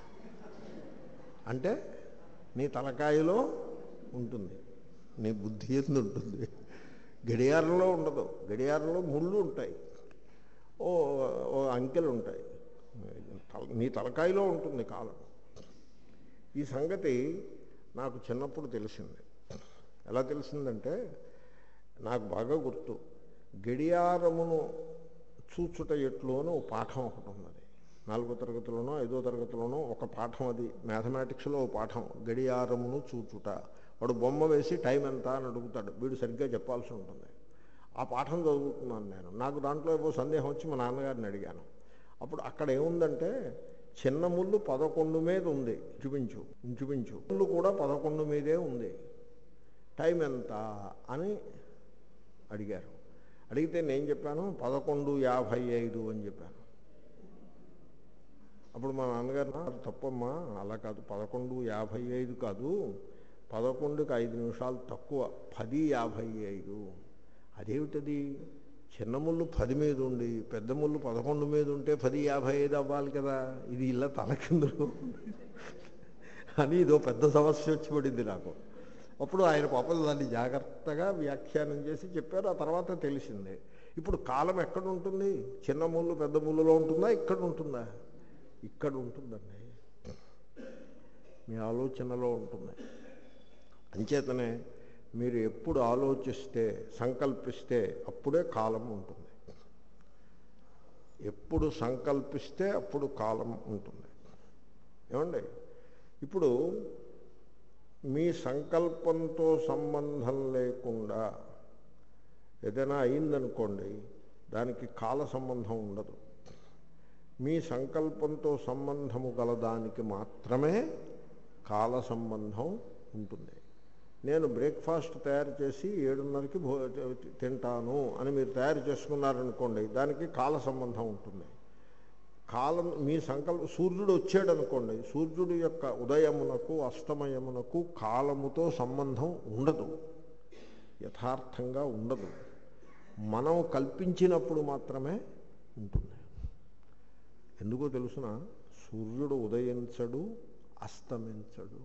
అంటే నీ తలకాయలో ఉంటుంది, నీ బుద్ధి ఎందు ఉంటుంది. గడియారంలో ఉండదు. గడియారంలో ముళ్ళు ఉంటాయి, ఓ ఓ అంకెలు ఉంటాయి. నీ తలకాయలో ఉంటుంది కాలం. ఈ సంగతి నాకు చిన్నప్పుడు తెలిసింది. ఎలా తెలిసిందంటే, నాకు బాగా గుర్తు. గడియారమును చూచుట ఎట్లు అని ఒక పాఠం ఒకటి ఉన్నది. నాలుగో తరగతిలోనో ఐదో తరగతిలోనో ఒక పాఠం, అది మ్యాథమెటిక్స్లో ఒక పాఠం, గడియారమును చూచుట. వాడు బొమ్మ వేసి టైం ఎంత అని అడుగుతాడు, వీడు సరిగ్గా చెప్పాల్సి ఉంటుంది. ఆ పాఠం చదువుతున్నాను నేను. నాకు దాంట్లో ఏవో సందేహం వచ్చి మా నాన్నగారిని అడిగాను. అప్పుడు అక్కడ ఏముందంటే, చిన్న ముళ్ళు పదకొండు మీద ఉంది, ఇంచుమించు ఇంచుమించు ముళ్ళు కూడా పదకొండు మీదే ఉంది. టైం ఎంత అని అడిగారు. అడిగితే నేను చెప్పాను పదకొండు యాభై ఐదు అని చెప్పాను. అప్పుడు మా నాన్నగారు, తప్పమ్మా, అలా కాదు, పదకొండు యాభై ఐదు కాదు, పదకొండుకి ఐదు నిమిషాలు తక్కువ, పది యాభై ఐదు. అదేమిటది? చిన్న ముళ్ళు పది మీద ఉండి పెద్ద ముళ్ళు పదకొండు మీద ఉంటే పది యాభై ఐదు అవ్వాలి కదా, ఇది ఇలా తలకిందులు అని ఇదో పెద్ద సమస్య వచ్చి పడింది నాకు. అప్పుడు ఆయన పాపం దాన్ని జాగ్రత్తగా వ్యాఖ్యానం చేసి చెప్పారు. ఆ తర్వాత తెలిసిందే. ఇప్పుడు కాలం ఎక్కడ ఉంటుంది? చిన్న ముళ్ళు పెద్ద ముళ్ళులో ఉంటుందా, ఇక్కడ ఉంటుందా? ఇక్కడ ఉంటుందండి, మీ ఆలోచనలో ఉంటుంది. అంచేతనే మీరు ఎప్పుడు ఆలోచిస్తే, సంకల్పిస్తే అప్పుడే కాలం ఉంటుంది. ఎప్పుడు సంకల్పిస్తే అప్పుడు కాలం ఉంటుంది. ఏమండి, ఇప్పుడు మీ సంకల్పంతో సంబంధం లేకుండా ఏదైనా అయిందనుకోండి, దానికి కాల సంబంధం ఉండదు. మీ సంకల్పంతో సంబంధము గల దానికి మాత్రమే కాల సంబంధం ఉంటుంది. నేను బ్రేక్ఫాస్ట్ తయారు చేసి ఏడున్నరకి భో తింటాను అని మీరు తయారు చేసుకున్నారనుకోండి, దానికి కాల సంబంధం ఉంటుంది. కాలం మీ సంకల్ప సూర్యుడు వచ్చాడు అనుకోండి, సూర్యుడు యొక్క ఉదయమునకు అస్తమయమునకు కాలముతో సంబంధం ఉండదు, యథార్థంగా ఉండదు. మనం కల్పించినప్పుడు మాత్రమే ఉంటుంది. ఎందుకో తెలుసిన, సూర్యుడు ఉదయించడు, అస్తమించడు.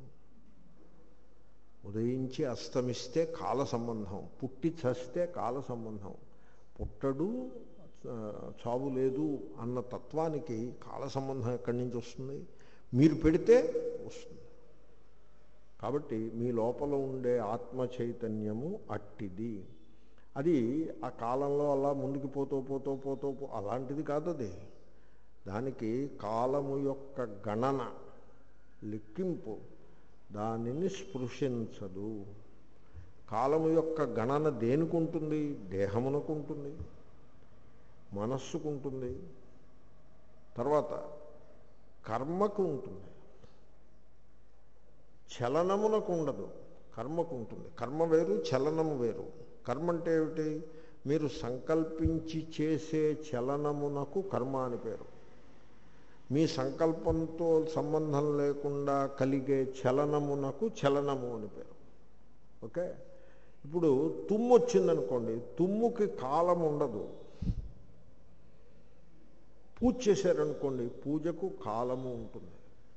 ఉదయించి అస్తమిస్తే కాల సంబంధం, పుట్టి చస్తే కాల సంబంధం. పుట్టడు, చావు లేదు అన్న తత్వానికి కాల సంబంధం ఎక్కడి నుంచి వస్తుంది? మీరు పెడితే వస్తుంది. కాబట్టి మీ లోపల ఉండే ఆత్మ చైతన్యము అట్టిది. అది ఆ కాలంలో అలా ముందుకు పోతూ పోతూ పోతూ అలాంటిది కాదు. అది దానికి కాలము యొక్క గణన, లెక్కింపు దానిని స్పృశించదు. కాలము యొక్క గణన దేనికి ఉంటుంది? దేహమునకు ఉంటుంది, మనస్సుకు ఉంటుంది, తర్వాత కర్మకు ఉంటుంది. చలనమునకు ఉండదు, కర్మకు ఉంటుంది. కర్మ వేరు, చలనము వేరు. కర్మ అంటే ఏమిటి? మీరు సంకల్పించి చేసే చలనమునకు కర్మ అని పేరు. మీ సంకల్పంతో సంబంధం లేకుండా కలిగే చలనమునకు చలనము అని పేరు. ఓకే, ఇప్పుడు తుమ్ము వచ్చిందనుకోండి, తుమ్ముకి కాలం ఉండదు. పూజ చేశారనుకోండి, పూజకు కాలము ఉంటుంది.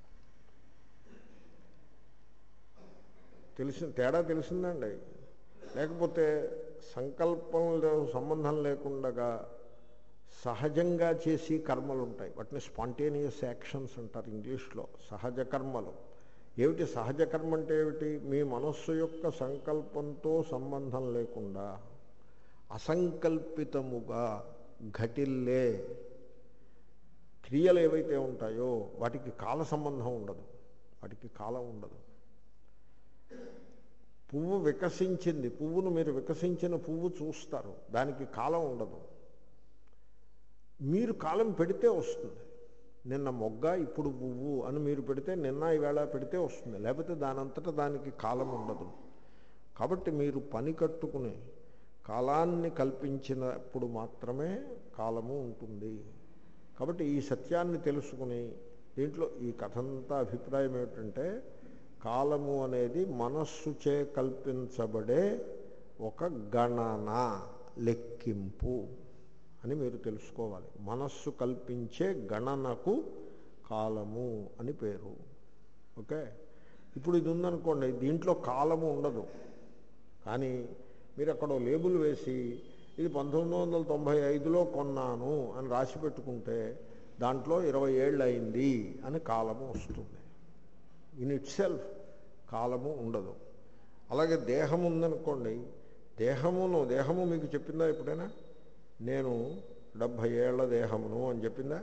తెలిసి తేడా తెలిసిందండి. లేకపోతే సంకల్పంలో సంబంధం లేకుండా సహజంగా చేసి కర్మలు ఉంటాయి, వాటిని స్పాంటేనియస్ యాక్షన్స్ అంటారు ఇంగ్లీష్లో. సహజ కర్మలు ఏమిటి? సహజ కర్మ అంటే ఏమిటి? మీ మనస్సు యొక్క సంకల్పంతో సంబంధం లేకుండా అసంకల్పితముగా ఘటిల్లే క్రియలు ఏవైతే ఉంటాయో వాటికి కాల సంబంధం ఉండదు, వాటికి కాలం ఉండదు. పువ్వు వికసించింది, పువ్వును మీరు వికసించిన పువ్వు చూస్తారు, దానికి కాలం ఉండదు. మీరు కాలం పెడితే వస్తుంది. నిన్న మొగ్గ ఇప్పుడు పువ్వు అని మీరు పెడితే నిన్న ఈవేళ పెడితే వస్తుంది, లేకపోతే దానంతటా దానికి కాలం ఉండదు. కాబట్టి మీరు పని కట్టుకుని కాలాన్ని కల్పించినప్పుడు మాత్రమే కాలము ఉంటుంది. కాబట్టి ఈ సత్యాన్ని తెలుసుకుని, దీంట్లో ఈ కథంతా అభిప్రాయం ఏమిటంటే, కాలము అనేది మనస్సుచే కల్పించబడే ఒక గణన, లెక్కింపు అని మీరు తెలుసుకోవాలి. మనస్సు కల్పించే గణనకు కాలము అని పేరు. ఓకే, ఇప్పుడు ఇది ఉందనుకోండి, దీంట్లో కాలము ఉండదు. కానీ మీరు అక్కడ లేబుల్ వేసి ఇది పంతొమ్మిది వందల తొంభై ఐదులో కొన్నాను అని రాసి పెట్టుకుంటే దాంట్లో ఇరవై ఏళ్ళు అయింది అని కాలము వస్తుంది. ఇన్ ఇట్ సెల్ఫ్ కాలము ఉండదు. అలాగే దేహం ఉందనుకోండి, దేహమును దేహము మీకు చెప్పిందా ఎప్పుడైనా? నేను డెబ్భై ఏళ్ల దేహమును అని చెప్పిందా?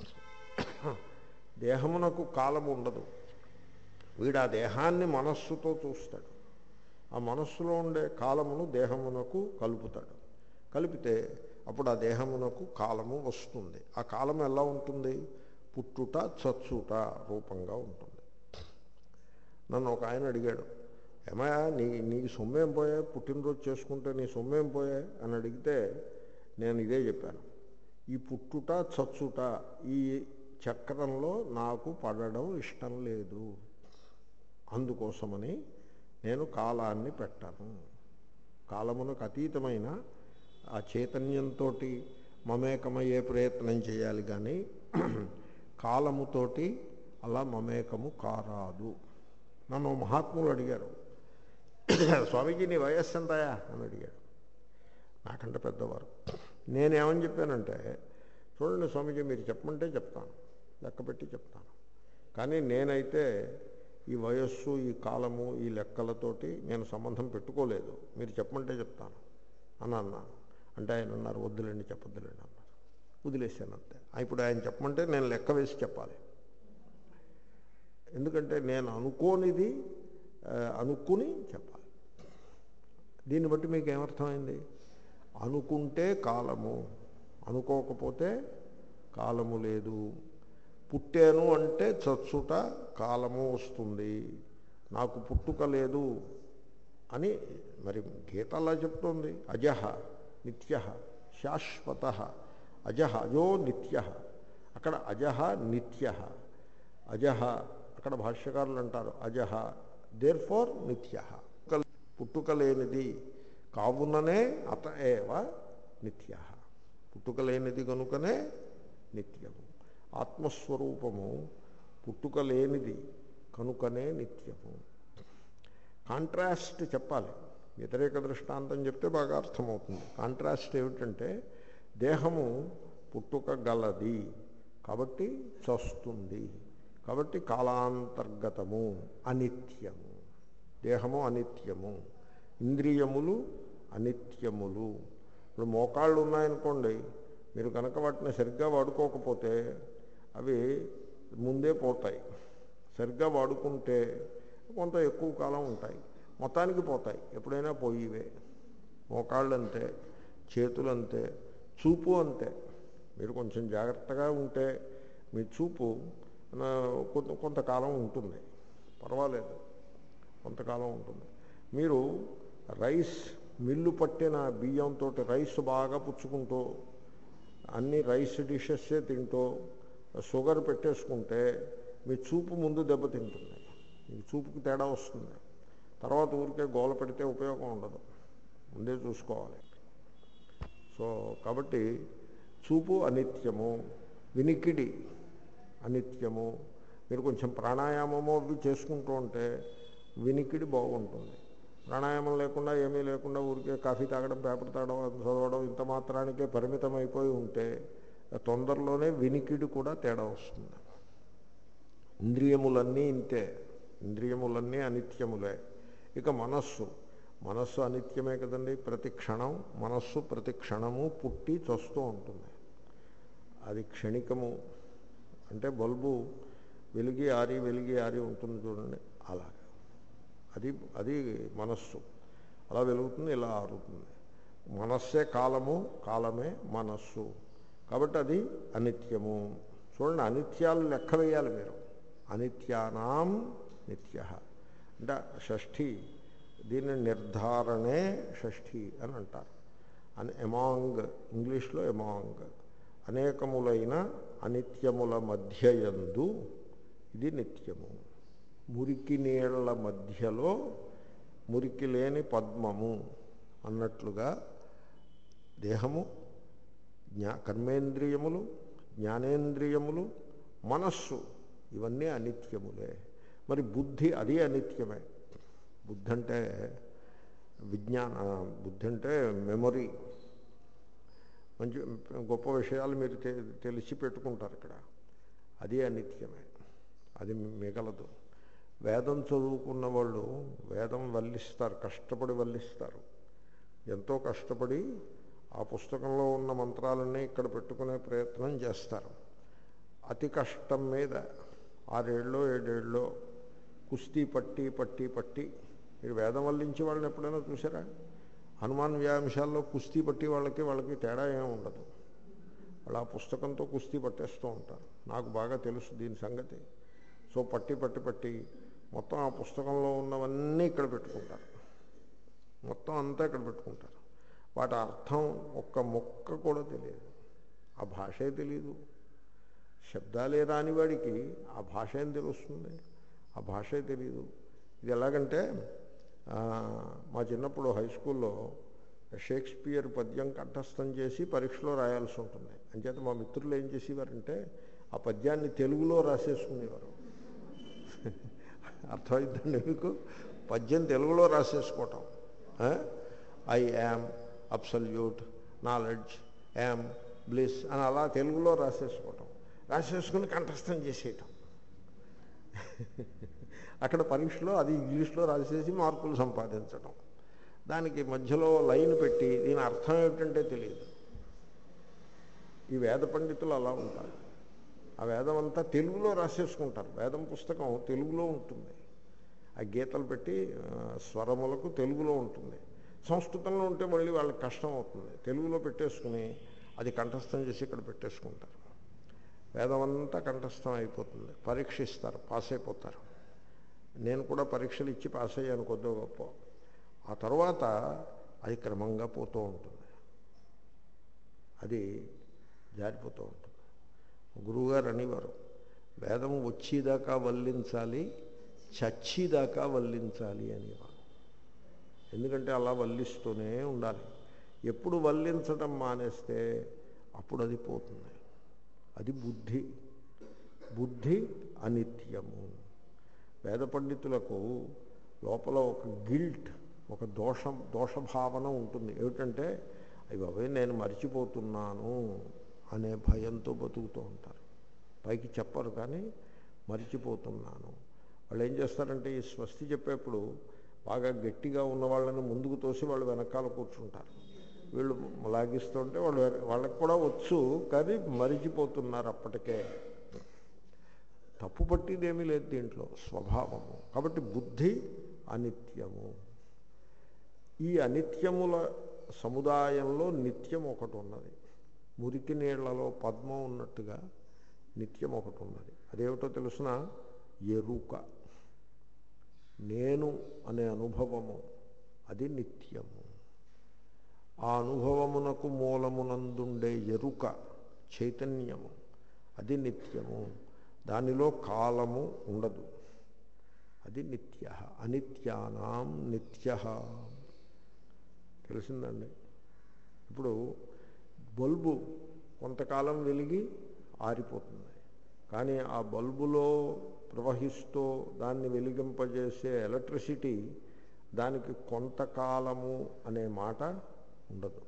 దేహమునకు కాలము ఉండదు. వీడు ఆ దేహాన్ని మనస్సుతో చూస్తాడు, ఆ మనస్సులో ఉండే కాలమును దేహమునకు కలుపుతాడు. కలిపితే అప్పుడు ఆ దేహమునకు కాలము వస్తుంది. ఆ కాలం ఎలా ఉంటుంది? పుట్టుట చచ్చుట రూపంగా ఉంటుంది. నన్ను ఒక ఆయన అడిగాడు, ఏమయ్యా నీ నీకు సొమ్మేం పోయా, పుట్టినరోజు చేసుకుంటే నీ సొమ్మేం పోయా అని అడిగితే నేను ఇదే చెప్పాను. ఈ పుట్టుట చచ్చుట ఈ చక్రంలో నాకు పడడం ఇష్టం లేదు, అందుకోసమని నేను కాలాన్ని పెట్టను. కాలమునకు అతీతమైన ఆ చైతన్యంతో మమేకమయ్యే ప్రయత్నం చేయాలి, కానీ కాలముతోటి అలా మమేకము కారాదు. నన్ను మహాత్ములు అడిగారు, స్వామీజీ నీ వయస్సు ఎంతయా అని అడిగాడు. నాకంటే పెద్దవారు. నేనేమని చెప్పానంటే, చూడండి స్వామీజీ మీరు చెప్పమంటే చెప్తాను, లెక్క పెట్టి చెప్తాను, కానీ నేనైతే ఈ వయస్సు ఈ కాలము ఈ లెక్కలతోటి నేను సంబంధం పెట్టుకోలేదు, మీరు చెప్పమంటే చెప్తాను అని అన్నాను. అంటే ఆయన అన్నారు, వద్దులేండి చెప్పొద్దులేండి అన్నారు. వదిలేశాను అంతే. ఇప్పుడు ఆయన చెప్పమంటే నేను లెక్క వేసి చెప్పాలి. ఎందుకంటే నేను అనుకోనిది అనుకుని చెప్పాలి. దీన్ని బట్టి మీకు ఏమర్థమైంది? అనుకుంటే కాలము, అనుకోకపోతే కాలము లేదు. పుట్టాను అంటే చచ్చుట కాలము వస్తుంది. నాకు పుట్టుక లేదు, అని మరి గీత అలా చెప్తోంది. అజహ నిత్య శాశ్వత, అజహ అజో నిత్య, అక్కడ అజహ నిత్య. అజహ అక్కడ భాష్యకారులు అంటారు అజహ దేర్ ఫోర్ నిత్య, పుట్టుక లేనిది కావుననే అత ఏవ నిత్య, పుట్టుక లేనిది కనుకనే నిత్యము. ఆత్మస్వరూపము పుట్టుక లేనిది కనుకనే నిత్యము. కాంట్రాస్ట్ చెప్పాలి, వ్యతిరేక దృష్టాంతం చెప్తే బాగా అర్థమవుతుంది. కాంట్రాస్ట్ ఏమిటంటే దేహము పుట్టుక గలది కాబట్టి చస్తుంది, కాబట్టి కాలాంతర్గతము, అనిత్యము. దేహము అనిత్యము, ఇంద్రియములు అనిత్యములు. ఇప్పుడు మోకాళ్ళు ఉన్నాయనుకోండి, మీరు కనుక వాటిని సరిగ్గా వాడుకోకపోతే అవి ముందే పోతాయి. సరిగ్గా వాడుకుంటే కొంత ఎక్కువ కాలం ఉంటాయి, మొత్తానికి పోతాయి, ఎప్పుడైనా పోయివే. మోకాళ్ళు అంతే, చేతులు అంతే, చూపు అంతే. మీరు కొంచెం జాగ్రత్తగా ఉంటే మీ చూపు కొంత కొంతకాలం ఉంటుంది, పర్వాలేదు, కొంతకాలం ఉంటుంది. మీరు రైస్ మిల్లు పట్టిన బియ్యంతో రైస్ బాగా పుచ్చుకుంటూ అన్ని రైస్ డిషెస్సే తింటూ షుగర్ పెట్టేసుకుంటే మీ చూపు ముందు దెబ్బతింటుంది, మీ చూపుకి తేడా వస్తుంది. తర్వాత ఊరికే గోల పెడితే ఉపయోగం ఉండదు, ముందే చూసుకోవాలి. సో కాబట్టి చూపు అనిత్యము, వినికిడి అనిత్యము. మీరు కొంచెం ప్రాణాయామము అవి చేసుకుంటూ ఉంటే వినికిడి బాగుంటుంది. ప్రాణాయామం లేకుండా ఏమీ లేకుండా ఊరికే కాఫీ తాగడం, పేపర్ తాగడం, చదవడం ఇంత మాత్రానికే పరిమితం అయిపోయి ఉంటే తొందరలోనే వినికిడి కూడా తేడా వస్తుంది. ఇంద్రియములన్నీ ఇంతే, ఇంద్రియములన్నీ అనిత్యములే. ఇక మనస్సు, మనస్సు అనిత్యమే కదండి. ప్రతి క్షణం మనస్సు ప్రతి క్షణము పుట్టి చస్తూ ఉంటుంది. అది క్షణికము. అంటే బల్బు వెలిగి ఆరి వెలిగి ఆరి ఉంటుంది చూడండి, అలా అది అది మనస్సు. అలా వెలుగుతుంది, ఇలా ఆరుతుంది. మనస్సే కాలము, కాలమే మనస్సు. కాబట్టి అది అనిత్యము. చూడండి, అనిత్యాలు లెక్క వేయాలి మీరు. అనిత్యానాం నిత్య అంటే షష్ఠి, దీన్ని నిర్ధారణే షష్ఠి అని అంటారు. అని ఎమాంగ్, ఇంగ్లీష్లో ఎమాంగ్, అనేకములైన అనిత్యముల మధ్యయందు ఇది నిత్యము. మురికి నీళ్ల మధ్యలో మురికి లేని పద్మము అన్నట్లుగా దేహము, జ్ఞా కర్మేంద్రియములు, జ్ఞానేంద్రియములు, మనస్సు ఇవన్నీ అనిత్యములే. మరి బుద్ధి అది అనిత్యమే. బుద్ధి అంటే విజ్ఞాన, బుద్ధి అంటే మెమొరీ. మంచి గొప్ప విషయాలు మీరు తె తెలిసి పెట్టుకుంటారు ఇక్కడ, అది అనిత్యమే, అది మిగలదు. వేదం చదువుకున్న వాళ్ళు వేదం వల్లిస్తారు, కష్టపడి వల్లిస్తారు. ఎంతో కష్టపడి ఆ పుస్తకంలో ఉన్న మంత్రాలన్నీ ఇక్కడ పెట్టుకునే ప్రయత్నం చేస్తారు. అతి కష్టం మీద ఆరేళ్ళలో ఏడేళ్ళలో కుస్తీ పట్టి పట్టి పట్టి మీరు వేదం వల్లించి వాళ్ళని ఎప్పుడైనా చూసారా? హనుమాన్ వ్యాయామశాల్లో కుస్తీ పట్టి వాళ్ళకి వాళ్ళకి తేడా ఏమి ఉండదు. వాళ్ళు ఆ పుస్తకంతో కుస్తీ పట్టేస్తూ ఉంటారు. నాకు బాగా తెలుసు దీని సంగతి. సో పట్టి పట్టి పట్టి మొత్తం ఆ పుస్తకంలో ఉన్నవన్నీ ఇక్కడ పెట్టుకుంటారు, మొత్తం అంతా ఇక్కడ పెట్టుకుంటారు. వాటి అర్థం ఒక్క మొక్క కూడా తెలియదు, ఆ భాషే తెలియదు. శబ్దాలే రాని వాడికి ఆ భాష ఏం తెలుస్తుంది? ఆ భాషే తెలియదు. ఇది ఎలాగంటే మా చిన్నప్పుడు హై స్కూల్లో షేక్స్పియర్ పద్యం కంఠస్థం చేసి పరీక్షలో రాయాల్సి ఉంటుంది. అంచేత మా మిత్రులు ఏం చేసేవారంటే ఆ పద్యాన్ని తెలుగులో రాసేసుకునేవారు. అర్థమైందండి మీకు? పద్యం తెలుగులో రాసేసుకోవటం. I am absolute knowledge am bliss అని అలా తెలుగులో రాసేసుకోవటం, రాసేసుకుని కంఠస్థం చేసేయటం. అక్కడ పరీక్షలో అది ఇంగ్లీష్లో రాసేసి మార్కులు సంపాదించడం. దానికి మధ్యలో లైన్ పెట్టి దీని అర్థం ఏమిటంటే తెలియదు. ఈ వేద పండితులు అలా ఉంటారు. ఆ వేదం అంతా తెలుగులో రాసేసుకుంటారు. వేదం పుస్తకం తెలుగులో ఉంటుంది. ఆ గీతలు పెట్టి స్వరములకు తెలుగులో ఉంటుంది. సంస్కృతంలో ఉంటే మళ్ళీ వాళ్ళకి కష్టం అవుతుంది. తెలుగులో పెట్టేసుకుని అది కంఠస్థం చేసి ఇక్కడ పెట్టేసుకుంటారు. వేదం అంతా కంఠస్థం అయిపోతుంది. పరీక్ష ఇస్తారు, పాస్ అయిపోతారు. నేను కూడా పరీక్షలు ఇచ్చి పాస్ అయ్యాను కొద్దో గొప్ప. ఆ తర్వాత అది క్రమంగా పోతూ ఉంటుంది, అది జారిపోతూ ఉంటుంది. గురువుగారు అనేవారు, వేదం వచ్చేదాకా వల్లించాలి, చచ్చేదాకా వల్లించాలి అనేవారు. ఎందుకంటే అలా వల్లిస్తూనే ఉండాలి. ఎప్పుడు వల్లించడం మానేస్తే అప్పుడు అది పోతుంది. అది బుద్ధి. బుద్ధి అనిత్యము. వేద పండితులకు లోపల ఒక గిల్ట్, ఒక దోషం దోషభావన ఉంటుంది. ఏమిటంటే అవి బాబాయ్ నేను మర్చిపోతున్నాను అనే భయంతో బతుకుతూ ఉంటారు. పైకి చెప్పరు కానీ మర్చిపోతున్నాను. వాళ్ళు ఏం చేస్తారంటే ఈ స్వస్తి చెప్పేప్పుడు బాగా గట్టిగా ఉన్న వాళ్ళని ముందుకు తోసి వాళ్ళు వెనకాల కూర్చుంటారు. వీళ్ళు లాగిస్తుంటే వాళ్ళు వాళ్ళకి కూడా వచ్చు, కానీ మరిచిపోతున్నారు అప్పటికే. తప్పు పట్టిదేమీ లేదు దీంట్లో, స్వభావము. కాబట్టి బుద్ధి అనిత్యము. ఈ అనిత్యముల సముదాయంలో నిత్యం ఒకటి ఉన్నది. మురికి నీళ్లలో పద్మం ఉన్నట్టుగా నిత్యం ఒకటి ఉన్నది. అదేమిటో తెలుసిన ఎరుక, నేను అనే అనుభవము, అది నిత్యము. ఆ అనుభవమునకు మూలమునందుండే ఎరుక, చైతన్యము, అది నిత్యము. దానిలో కాలము ఉండదు, అది నిత్య. అనిత్యానాం నిత్య. తెలిసిందండి? ఇప్పుడు బల్బు కొంతకాలం వెలిగి ఆరిపోతుంది, కానీ ఆ బల్బులో ప్రవహిస్తూ దాన్ని వెలిగింపజేసే ఎలక్ట్రిసిటీ దానికి కొంతకాలము అనే మాట ఉండదు.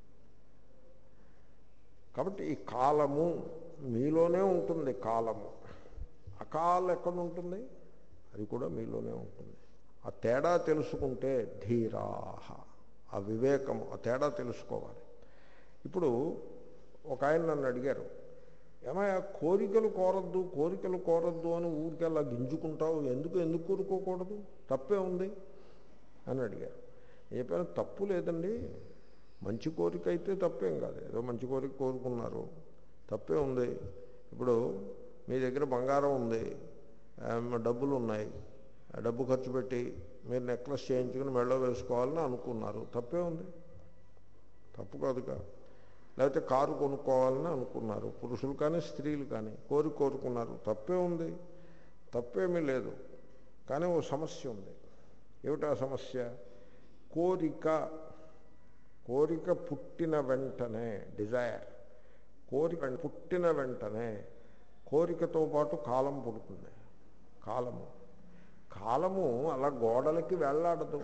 కాబట్టి ఈ కాలము మీలోనే ఉంటుంది. కాలము, అకాలం ఎక్కడ ఉంటుంది? అది కూడా మీలోనే ఉంటుంది. ఆ తేడా తెలుసుకుంటే ధీరాహ, ఆ వివేకము, ఆ తేడా తెలుసుకోవాలి. ఇప్పుడు ఒక ఆయన నన్ను అడిగారు, ఏమయ్యా కోరికలు కోరద్దు కోరికలు కోరద్దు అని ఊరికి అలా గింజుకుంటావు, ఎందుకు ఎందుకు కోరుకోకూడదు, తప్పే ఉంది అని అడిగారు. నేను చెప్పాను, తప్పు లేదండి, మంచి కోరిక అయితే తప్పేం కాదు. ఏదో మంచి కోరిక కోరుకున్నారు, తప్పే ఉంది. ఇప్పుడు మీ దగ్గర బంగారం ఉంది, డబ్బులు ఉన్నాయి, డబ్బు ఖర్చు పెట్టి మీరు నెక్లెస్ చేయించుకుని మెడలో వేసుకోవాలని అనుకున్నారు, తప్పే ఉంది, తప్పు కాదుగా. లేకపోతే కారు కొనుక్కోవాలని అనుకున్నారు, పురుషులు కానీ స్త్రీలు కానీ కోరి కోరుకున్నారు, తప్పే ఉంది, తప్పేమీ లేదు. కానీ ఓ సమస్య ఉంది. ఏమిటా సమస్య? కోరిక. కోరిక పుట్టిన వెంటనే, డిజైర్, కోరిక పుట్టిన వెంటనే కోరికతో పాటు కాలం పుడుతుంది. కాలము కాలము అలా గోడలకి వెళ్ళాడదు.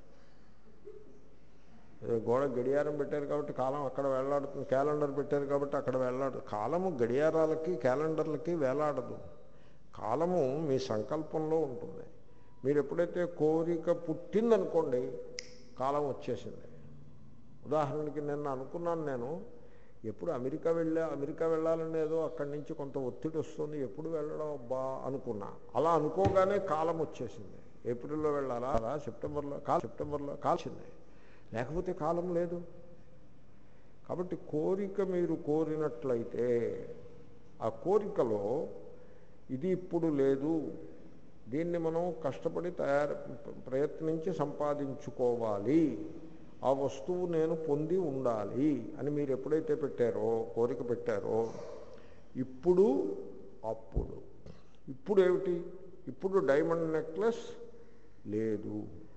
గోడ గడియారం పెట్టారు కాబట్టి కాలం అక్కడ వేలాడుతుంది, క్యాలెండర్ పెట్టారు కాబట్టి అక్కడ వేలాడు. కాలము గడియారాలకి క్యాలెండర్లకి వేలాడదు. కాలము మీ సంకల్పంలో ఉంటుంది. మీరు ఎప్పుడైతే కోరిక పుట్టిందనుకోండి, కాలం వచ్చేసింది. ఉదాహరణకి నిన్న అనుకున్నాను, నేను ఎప్పుడు అమెరికా వెళ్ళా అమెరికా వెళ్ళాలని ఏదో అక్కడి నుంచి కొంత ఒత్తిడి వస్తుంది, ఎప్పుడు వెళ్ళడం అబ్బా అనుకున్నా. అలా అనుకోగానే కాలం వచ్చేసింది. ఏప్రిల్లో వెళ్ళాలా, సెప్టెంబర్లో కా సెప్టెంబర్లో కాల్చింది, లేకపోతే కాలం లేదు. కాబట్టి కోరిక మీరు కోరినట్లయితే ఆ కోరికలో ఇది ఇప్పుడు లేదు, దీన్ని మనం కష్టపడి తయారు ప్రయత్నించి సంపాదించుకోవాలి, ఆ వస్తువు నేను పొంది ఉండాలి అని మీరు ఎప్పుడైతే పెట్టారో, కోరిక పెట్టారో, ఇప్పుడు అప్పుడు ఇప్పుడు ఏమిటి? ఇప్పుడు డైమండ్ నెక్లెస్ లేదు,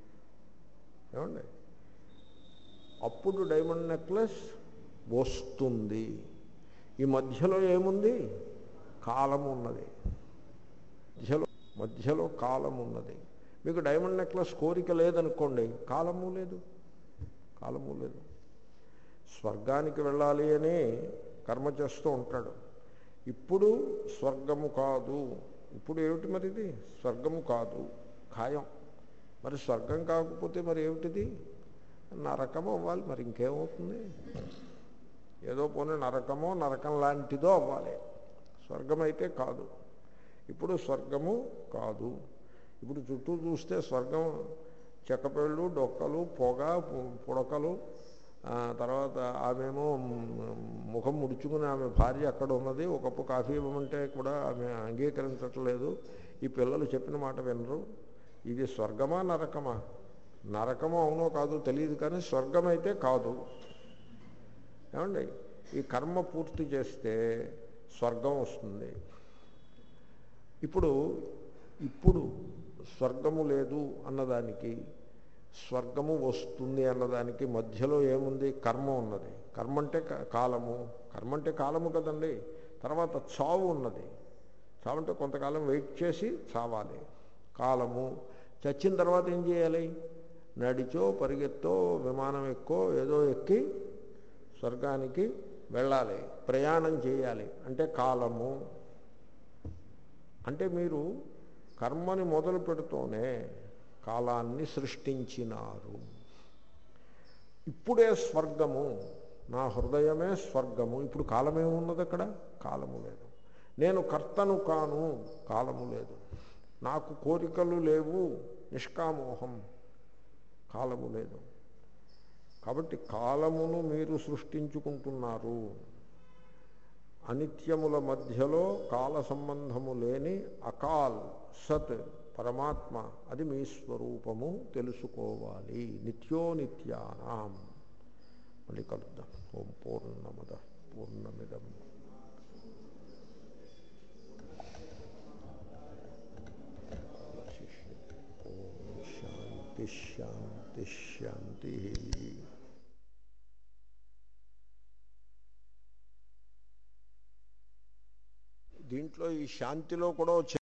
ఏమండి? అప్పుడు డైమండ్ నెక్లెస్ వస్తుంది. ఈ మధ్యలో ఏముంది? కాలం ఉన్నది. మధ్యలో మధ్యలో కాలం ఉన్నది. మీకు డైమండ్ నెక్లెస్ కోరిక లేదనుకోండి, కాలము లేదు, కాలము లేదు. స్వర్గానికి వెళ్ళాలి అని కర్మ చేస్తూ ఉంటాడు. ఇప్పుడు స్వర్గము కాదు, ఇప్పుడు ఏమిటి మరి ఇది? స్వర్గము కాదు, ఖాయం. మరి స్వర్గం కాకపోతే మరి ఏమిటిది? నరకము అవ్వాలి, మరి ఇంకేమవుతుంది? ఏదో పోనీ నరకమో నరకం లాంటిదో అవ్వాలి, స్వర్గం అయితే కాదు. ఇప్పుడు స్వర్గము కాదు. ఇప్పుడు చుట్టూ చూస్తే స్వర్గం చెక్కపేళ్ళు, డొక్కలు, పొగ, పుడకలు, తర్వాత ఆమెమో ముఖం ముడుచుకుని ఆమె భార్య అక్కడ ఉన్నది, ఒక కప్పు కాఫీ ఇవ్వమంటే కూడా ఆమె అంగీకరించట్లేదు, ఈ పిల్లలు చెప్పిన మాట వినరు. ఇది స్వర్గమా నరకమా? నరకము అవునో కాదో తెలియదు, కానీ స్వర్గం అయితే కాదు. ఏమండి, ఈ కర్మ పూర్తి చేస్తే స్వర్గం వస్తుంది. ఇప్పుడు ఇప్పుడు స్వర్గము లేదు అన్నదానికి స్వర్గము వస్తుంది అన్నదానికి మధ్యలో ఏముంది? కర్మ ఉన్నది. కర్మ అంటే కాలము, కర్మ అంటే కాలము కదండి. తర్వాత చావు ఉన్నది. చావు అంటే కొంతకాలం వెయిట్ చేసి చావాలి. కాలము. చచ్చిన తర్వాత ఏం చేయాలి? నడిచో పరిగెత్తో విమానం ఎక్కో ఏదో ఎక్కి స్వర్గానికి వెళ్ళాలి, ప్రయాణం చేయాలి. అంటే కాలము. అంటే మీరు కర్మని మొదలు పెడుతూనే కాలాన్ని సృష్టించినారు. ఇప్పుడే స్వర్గము, నా హృదయమే స్వర్గము. ఇప్పుడు కాలమేమున్నది అక్కడ? కాలము లేదు. నేను కర్తను కాను, కాలము లేదు. నాకు కోరికలు లేవు, నిష్కామోహం, కాలము లేదు. కాబట్టి కాలమును మీరు సృష్టించుకుంటున్నారు. అనిత్యముల మధ్యలో కాల సంబంధము లేని అకాల్ సత్ పరమాత్మ, అది మీ స్వరూపము తెలుసుకోవాలి. నిత్యో నిత్యానాం. మళ్ళీ కలుద్దాం. ఓం పూర్ణమద పూర్ణమిదం ఓం శాంతి శాంతి శాంతి. దీంట్లో ఈ శాంతిలో కూడా